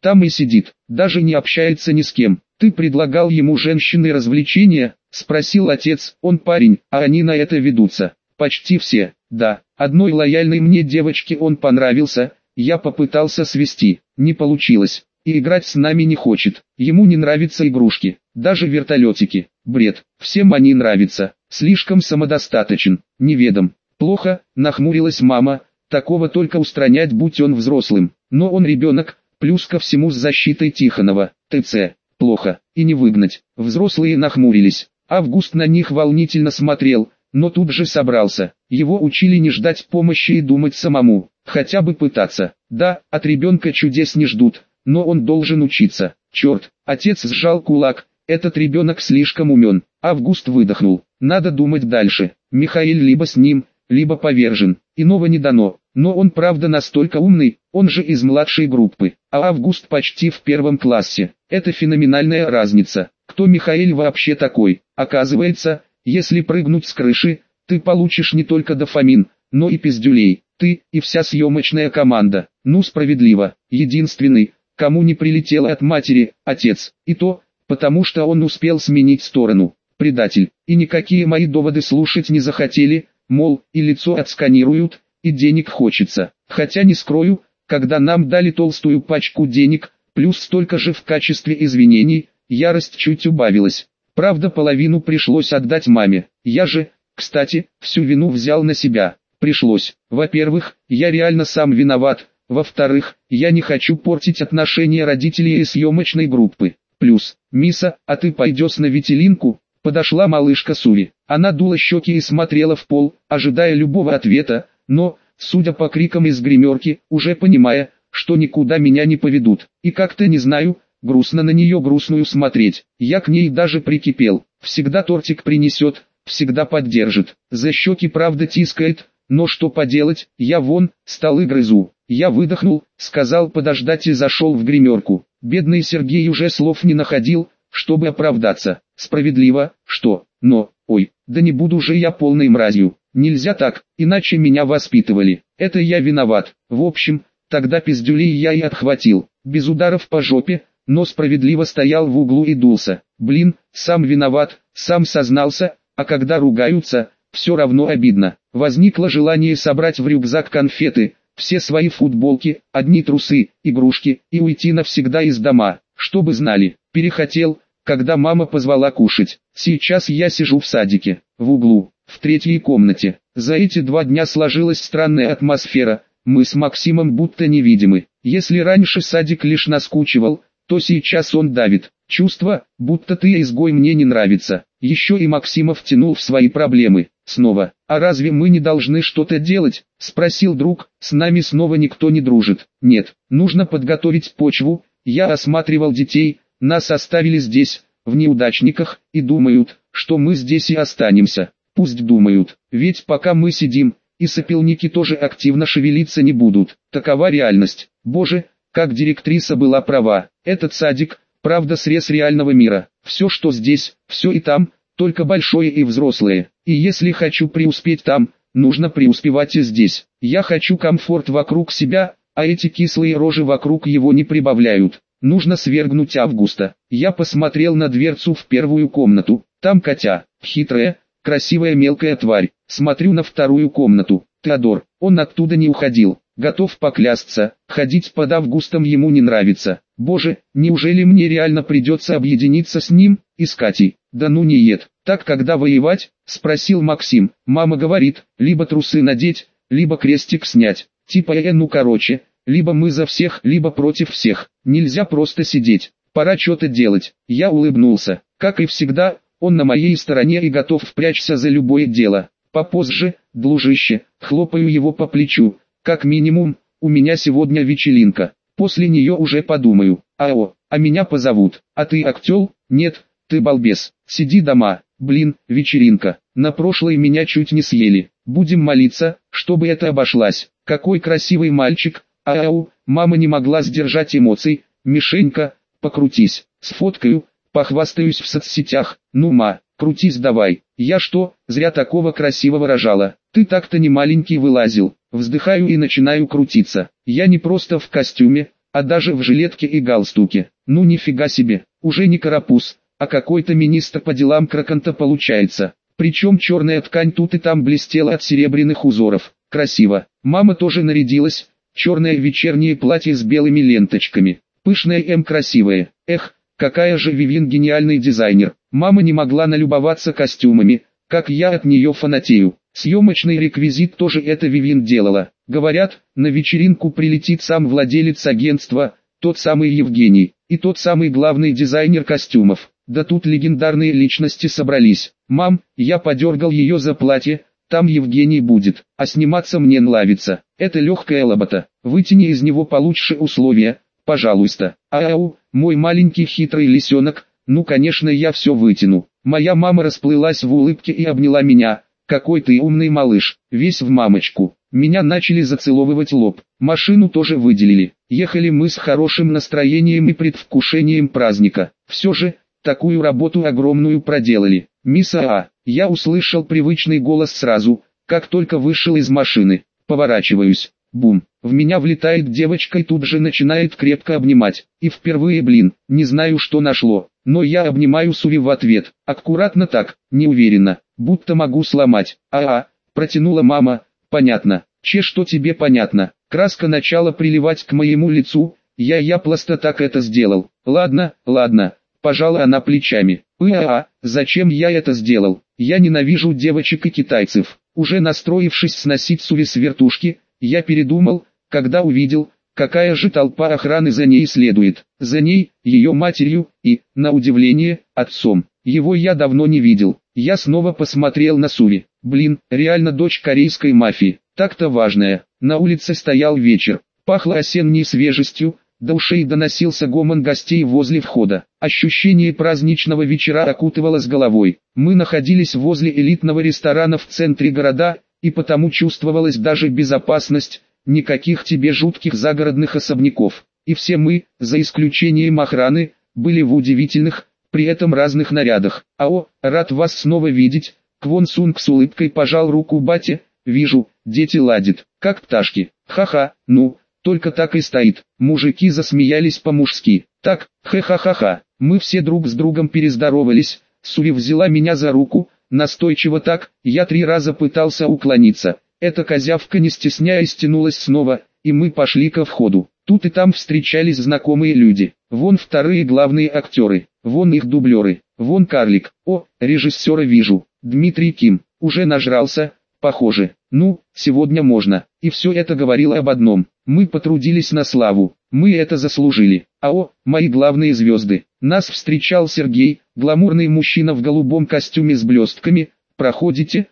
там и сидит, даже не общается ни с кем. Ты предлагал ему женщины развлечения? Спросил отец. Он парень, а они на это ведутся. Почти все, да. Одной лояльной мне девочке он понравился, я попытался свести, не получилось. И играть с нами не хочет, ему не нравятся игрушки, даже вертолетики. Бред, всем они нравятся, слишком самодостаточен, неведом. Плохо, нахмурилась мама, такого только устранять, будь он взрослым. Но он ребенок, плюс ко всему с защитой Тихонова. ТЦ, плохо, и не выгнать. Взрослые нахмурились. Август на них волнительно смотрел, но тут же собрался. Его учили не ждать помощи и думать самому, хотя бы пытаться. Да, от ребенка чудес не ждут, но он должен учиться. Черт, отец сжал кулак, этот ребенок слишком умен. Август выдохнул. Надо думать дальше. Михаил либо с ним, либо повержен. Иного не дано. Но он правда настолько умный, он же из младшей группы, а Август почти в 1 классе. Это феноменальная разница. Кто Михаил вообще такой? Оказывается, если прыгнуть с крыши, ты получишь не только дофамин, но и пиздюлей. Ты и вся съемочная команда. Ну справедливо. Единственный, кому не прилетело от матери, отец. И то, потому что он успел сменить сторону. Предатель. И никакие мои доводы слушать не захотели, мол, и лицо отсканируют, и денег хочется. Хотя не скрою, когда нам дали толстую пачку денег, плюс столько же в качестве извинений, ярость чуть убавилась. Правда, половину пришлось отдать маме. Я же, кстати, всю вину взял на себя. Пришлось. Во-первых, я реально сам виноват. Во-вторых, я не хочу портить отношения родителей и съемочной группы. Плюс, Миса, а ты пойдешь на вечеринку? Подошла малышка Сури. Она дула щеки и смотрела в пол, ожидая любого ответа, но, судя по крикам из гримерки, уже понимая, что никуда меня не поведут. И как-то не знаю, грустно на нее грустную смотреть. Я к ней даже прикипел. Всегда тортик принесет, всегда поддержит. За щеки правда тискает, но что поделать, я вон, столы грызу. Я выдохнул, сказал подождать и зашел в гримерку. Бедный Сергей уже слов не находил, чтобы оправдаться. Справедливо, что, но, ой, да не буду же я полной мразью. Нельзя так, иначе меня воспитывали. Это я виноват. В общем, тогда пиздюлей я и отхватил. Без ударов по жопе, но справедливо стоял в углу и дулся. Блин, сам виноват, сам сознался, а когда ругаются, все равно обидно. Возникло желание собрать в рюкзак конфеты, все свои футболки, одни трусы, игрушки и уйти навсегда из дома, чтобы знали. Перехотел, когда мама позвала кушать. Сейчас я сижу в садике, в углу, в 3-й комнате. За эти 2 дня сложилась странная атмосфера, мы с Максимом будто невидимы. Если раньше садик лишь наскучивал, то сейчас он давит. Чувство, будто ты изгой, мне не нравится. Еще и Максима втянул в свои проблемы. Снова. А разве мы не должны что-то делать? Спросил друг. С нами снова никто не дружит. Нет, нужно подготовить почву. Я осматривал детей, нас оставили здесь, в неудачниках, и думают, что мы здесь и останемся. Пусть думают, ведь пока мы сидим, и сопелники тоже активно шевелиться не будут. Такова реальность. Боже, как директриса была права. Этот садик, правда, срез реального мира. Все, что здесь, все и там, только большое и взрослое. И если хочу преуспеть там, нужно преуспевать и здесь. Я хочу комфорт вокруг себя, а эти кислые рожи вокруг его не прибавляют. Нужно свергнуть Августа. Я посмотрел на дверцу в 1-ю комнату. Там Катя, хитрая, красивая мелкая тварь. Смотрю на 2-ю комнату. Теодор, он оттуда не уходил. Готов поклясться, ходить под Августом ему не нравится. Боже, неужели мне реально придется объединиться с ним, и с Катей? Да ну нет. Так когда воевать? Спросил Максим. Мама говорит, либо трусы надеть, либо крестик снять. Типа ну короче, либо мы за всех, либо против всех. Нельзя просто сидеть. Пора что-то делать. Я улыбнулся. Как и всегда, он на моей стороне и готов впрячься за любое дело. Попозже, дружище, хлопаю его по плечу. Как минимум, у меня сегодня вечеринка. После нее уже подумаю. А меня позовут. А ты актер? Нет, ты балбес. Сиди дома. Блин, вечеринка. На прошлой меня чуть не съели. Будем молиться, чтобы это обошлась. Какой красивый мальчик. Мама не могла сдержать эмоций. Мишенька, покрутись. Сфоткаю, похвастаюсь в соцсетях. Ну ма, крутись давай. Я что, зря такого красивого рожала? Ты так-то не маленький вылазил. Вздыхаю и начинаю крутиться. Я не просто в костюме, а даже в жилетке и галстуке. Ну нифига себе, уже не карапуз, а какой-то министр по делам Краканта получается. Причем черная ткань тут и там блестела от серебряных узоров. Красиво. Мама тоже нарядилась, черное вечернее платье с белыми ленточками. Пышное красивое. Эх, какая же Вивин гениальный дизайнер. Мама не могла налюбоваться костюмами, как я от нее фанатею. Съемочный реквизит тоже это Вивин делала. Говорят, на вечеринку прилетит сам владелец агентства, тот самый Евгений, и тот самый главный дизайнер костюмов. Да тут легендарные личности собрались. Мам, я подергал ее за платье, там Евгений будет, а сниматься мне нравится. Это легкая лобота, вытяни из него получше условия, пожалуйста. Ау, мой маленький хитрый лисенок, ну конечно я все вытяну. Моя мама расплылась в улыбке и обняла меня. Какой ты умный малыш, весь в мамочку. Меня начали зацеловывать лоб. Машину тоже выделили. Ехали мы с хорошим настроением и предвкушением праздника. Все же, такую работу огромную проделали. Мисс А. Я услышал привычный голос сразу, как только вышел из машины. Поворачиваюсь. Бум. В меня влетает девочка и тут же начинает крепко обнимать. И впервые, не знаю что нашло, но я обнимаю Суви в ответ. Аккуратно так, неуверенно, будто могу сломать. Протянула мама. Понятно. Что тебе понятно? Краска начала приливать к моему лицу. Я просто так это сделал. Ладно, пожала она плечами. Зачем я это сделал? Я ненавижу девочек и китайцев. Уже настроившись сносить Суви с вертушки, я передумал, когда увидел, какая же толпа охраны за ней следует. За ней, ее матерью и, на удивление, отцом. Его я давно не видел. Я снова посмотрел на Суви. Реально дочь корейской мафии. Так-то важная. На улице стоял вечер. Пахло осенней свежестью, до ушей доносился гомон гостей возле входа. Ощущение праздничного вечера окутывало с головой. Мы находились возле элитного ресторана в центре города, и потому чувствовалась даже безопасность, никаких тебе жутких загородных особняков. И все мы, за исключением охраны, были в удивительных, при этом разных нарядах. Рад вас снова видеть. Квон Сунг с улыбкой пожал руку бате. Вижу, дети ладят, как пташки. Ха-ха, ну, только так и стоит. Мужики засмеялись по-мужски. Так, ха-ха-ха-ха. Мы все друг с другом перездоровались. Суви взяла меня за руку, настойчиво так, я 3 раза пытался уклониться. Эта козявка не стесняясь тянулась снова, и мы пошли ко входу. Тут и там встречались знакомые люди. Вон вторые главные актеры, вон их дублеры, вон карлик. Режиссера вижу, Дмитрий Ким, уже нажрался, похоже. Ну, сегодня можно. И все это говорило об одном. Мы потрудились на славу, мы это заслужили. Мои главные звезды. Нас встречал Сергей, гламурный мужчина в голубом костюме с блестками. Проходите,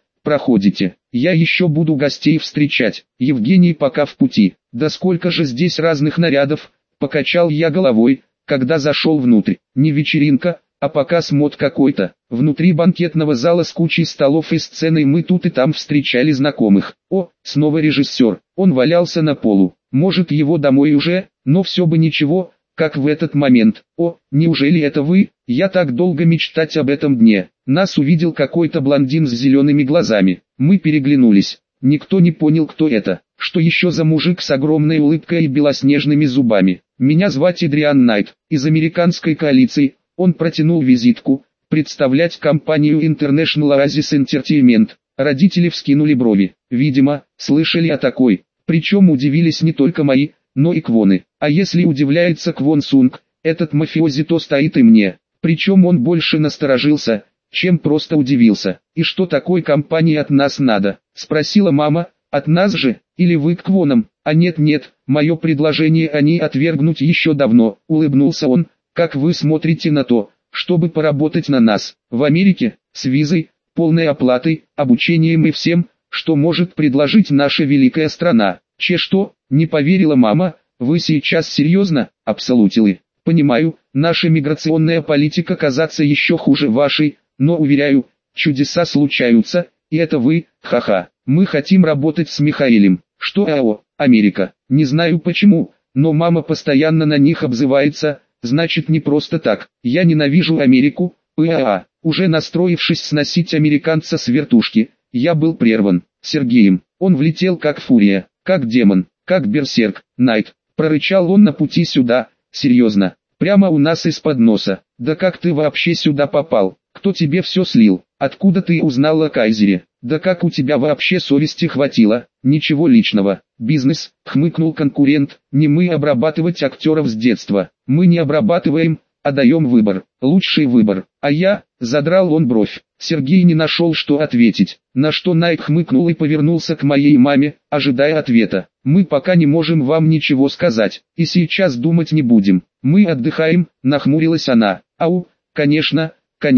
я еще буду гостей встречать. Евгений пока в пути. Да сколько же здесь разных нарядов, покачал я головой, когда зашел внутрь. Не вечеринка, а показ мод какой-то. Внутри банкетного зала с кучей столов и сценой мы тут и там встречали знакомых. Снова режиссер. Он валялся на полу. Может его домой уже, но все бы ничего, как в этот момент. Неужели это вы? Я так долго мечтать об этом дне. Нас увидел какой-то блондин с зелеными глазами. Мы переглянулись. Никто не понял, кто это. Что еще за мужик с огромной улыбкой и белоснежными зубами? Меня звать Эдриан Найт, из американской коалиции. Он протянул визитку, представлять компанию International Oasis Entertainment. Родители вскинули брови. Видимо, слышали о такой. Причем удивились не только мои, но и Квоны. А если удивляется Квон Сунг, этот мафиози то стоит и мне. Причем он больше насторожился, чем просто удивился. «И что такой компании от нас надо?» – спросила мама. «От нас же, или вы к Квонам?» «А нет, мое предложение они отвергнуть еще давно», – улыбнулся он. «Как вы смотрите на то, чтобы поработать на нас, в Америке, с визой, полной оплатой, обучением и всем, что может предложить наша великая страна?» «Что?» – не поверила мама. «Вы сейчас серьезно?» «Абсолютно. Понимаю, наша миграционная политика казаться еще хуже вашей, но уверяю, чудеса случаются, и это вы, ха-ха. Мы хотим работать с Михаилем». «Что? Америка?» «Не знаю почему, но мама постоянно на них обзывается, значит не просто так. Я ненавижу Америку». Уже настроившись сносить американца с вертушки, я был прерван Сергеем. Он влетел как фурия, как демон, как берсерк. «Найт, Прорычал он на пути сюда, серьезно, прямо у нас из-под носа. Да как ты вообще сюда попал? Кто тебе все слил? Откуда ты узнал о Кайзере? Да как у тебя вообще совести хватило? Ничего личного. Бизнес, хмыкнул конкурент, не мы обрабатывать актеров с детства. Мы не обрабатываем, а даем выбор. Лучший выбор. А я, задрал он бровь. Сергей не нашел, что ответить. На что Найт хмыкнул и повернулся к моей маме, ожидая ответа. Мы пока не можем вам ничего сказать, и сейчас думать не будем. Мы отдыхаем, нахмурилась она. Ау, конечно,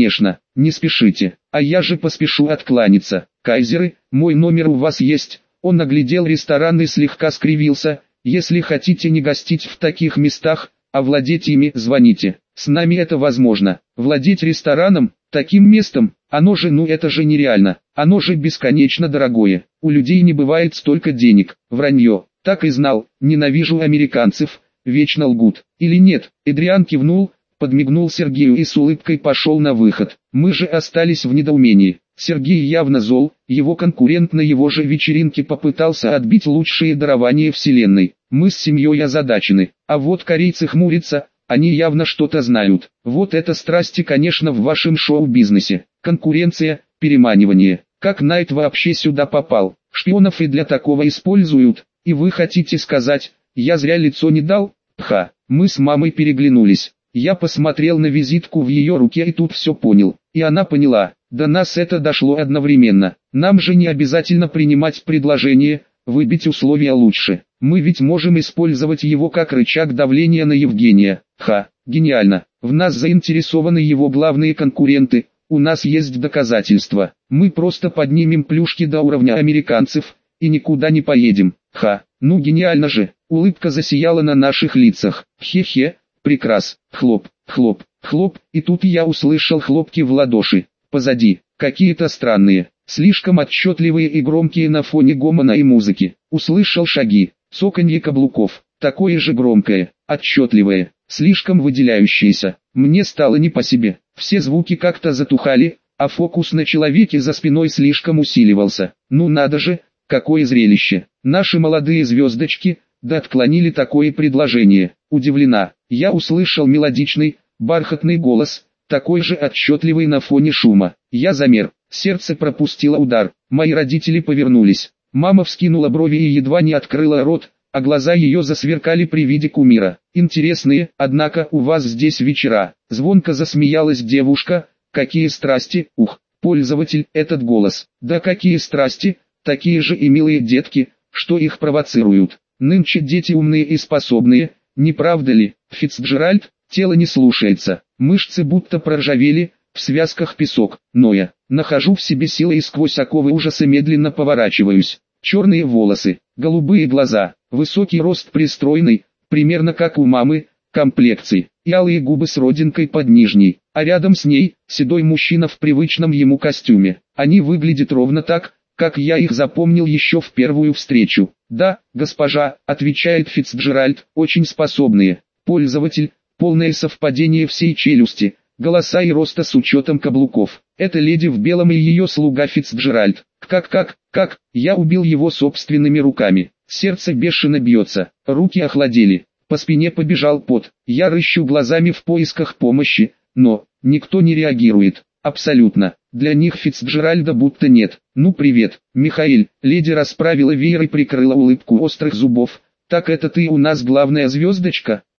не спешите. А я же поспешу откланяться. Кайзеры, мой номер у вас есть. Он оглядел ресторан и слегка скривился. Если хотите не гостить в таких местах, а владеть ими, звоните. С нами это возможно. Владеть рестораном, таким местом, оно же, ну это же нереально. Оно же бесконечно дорогое. У людей не бывает столько денег. Вранье. Так и знал. Ненавижу американцев. Вечно лгут. Или нет? Эдриан кивнул, подмигнул Сергею и с улыбкой пошел на выход. Мы же остались в недоумении. Сергей явно зол, его конкурент на его же вечеринке попытался отбить лучшие дарования вселенной. Мы с семьей озадачены, а вот корейцы хмурятся, они явно что-то знают. Вот это страсти, конечно, в вашем шоу-бизнесе. Конкуренция, переманивание. Как Найт вообще сюда попал? Шпионов и для такого используют, и вы хотите сказать, я зря лицо не дал? Пха, мы с мамой переглянулись. Я посмотрел на визитку в ее руке и тут все понял. И она поняла, до нас это дошло одновременно. Нам же не обязательно принимать предложение, выбить условия лучше. Мы ведь можем использовать его как рычаг давления на Евгения. Ха, гениально. В нас заинтересованы его главные конкуренты, у нас есть доказательства. Мы просто поднимем плюшки до уровня американцев, и никуда не поедем. Ха, ну гениально же. Улыбка засияла на наших лицах. Хе-хе. Прекрас, хлоп, хлоп, хлоп, и тут я услышал хлопки в ладоши. Позади, какие-то странные, слишком отчетливые и громкие на фоне гомона и музыки. Услышал шаги, цоканье каблуков, такое же громкое, отчетливое, слишком выделяющееся. Мне стало не по себе, все звуки как-то затухали, а фокус на человеке за спиной слишком усиливался. Ну надо же, какое зрелище. Наши молодые звездочки, да отклонили такое предложение. Удивлена, я услышал мелодичный, бархатный голос, такой же отчетливый на фоне шума. Я замер, сердце пропустило удар, мои родители повернулись. Мама вскинула брови и едва не открыла рот, а глаза ее засверкали при виде кумира. Интересные, однако, у вас здесь вечера. Звонко засмеялась девушка, какие страсти, ух, пользователь, этот голос. Да какие страсти, такие же и милые детки, что их провоцируют. Нынче дети умные и способные, не правда ли, Фицджеральд? Тело не слушается, мышцы будто проржавели, в связках песок, но я нахожу в себе силы и сквозь оковы ужаса медленно поворачиваюсь. Черные волосы, голубые глаза, высокий рост пристройный, примерно как у мамы, комплекции, и алые губы с родинкой под нижней, а рядом с ней, седой мужчина в привычном ему костюме. Они выглядят ровно так, как я их запомнил еще в первую встречу. «Да, госпожа», — отвечает Фицджеральд, — «очень способные». Пользователь, полное совпадение всей челюсти, голоса и роста с учетом каблуков. Это леди в белом и ее слуга Фицджеральд. Как, я убил его собственными руками. Сердце бешено бьется, руки охладели, по спине побежал пот. Я рыщу глазами в поисках помощи, но никто не реагирует. Абсолютно. Для них Фицджеральда будто нет. «Ну привет, Михаэль», леди расправила веер и прикрыла улыбку острых зубов. «Так это ты у нас главная звездочка?»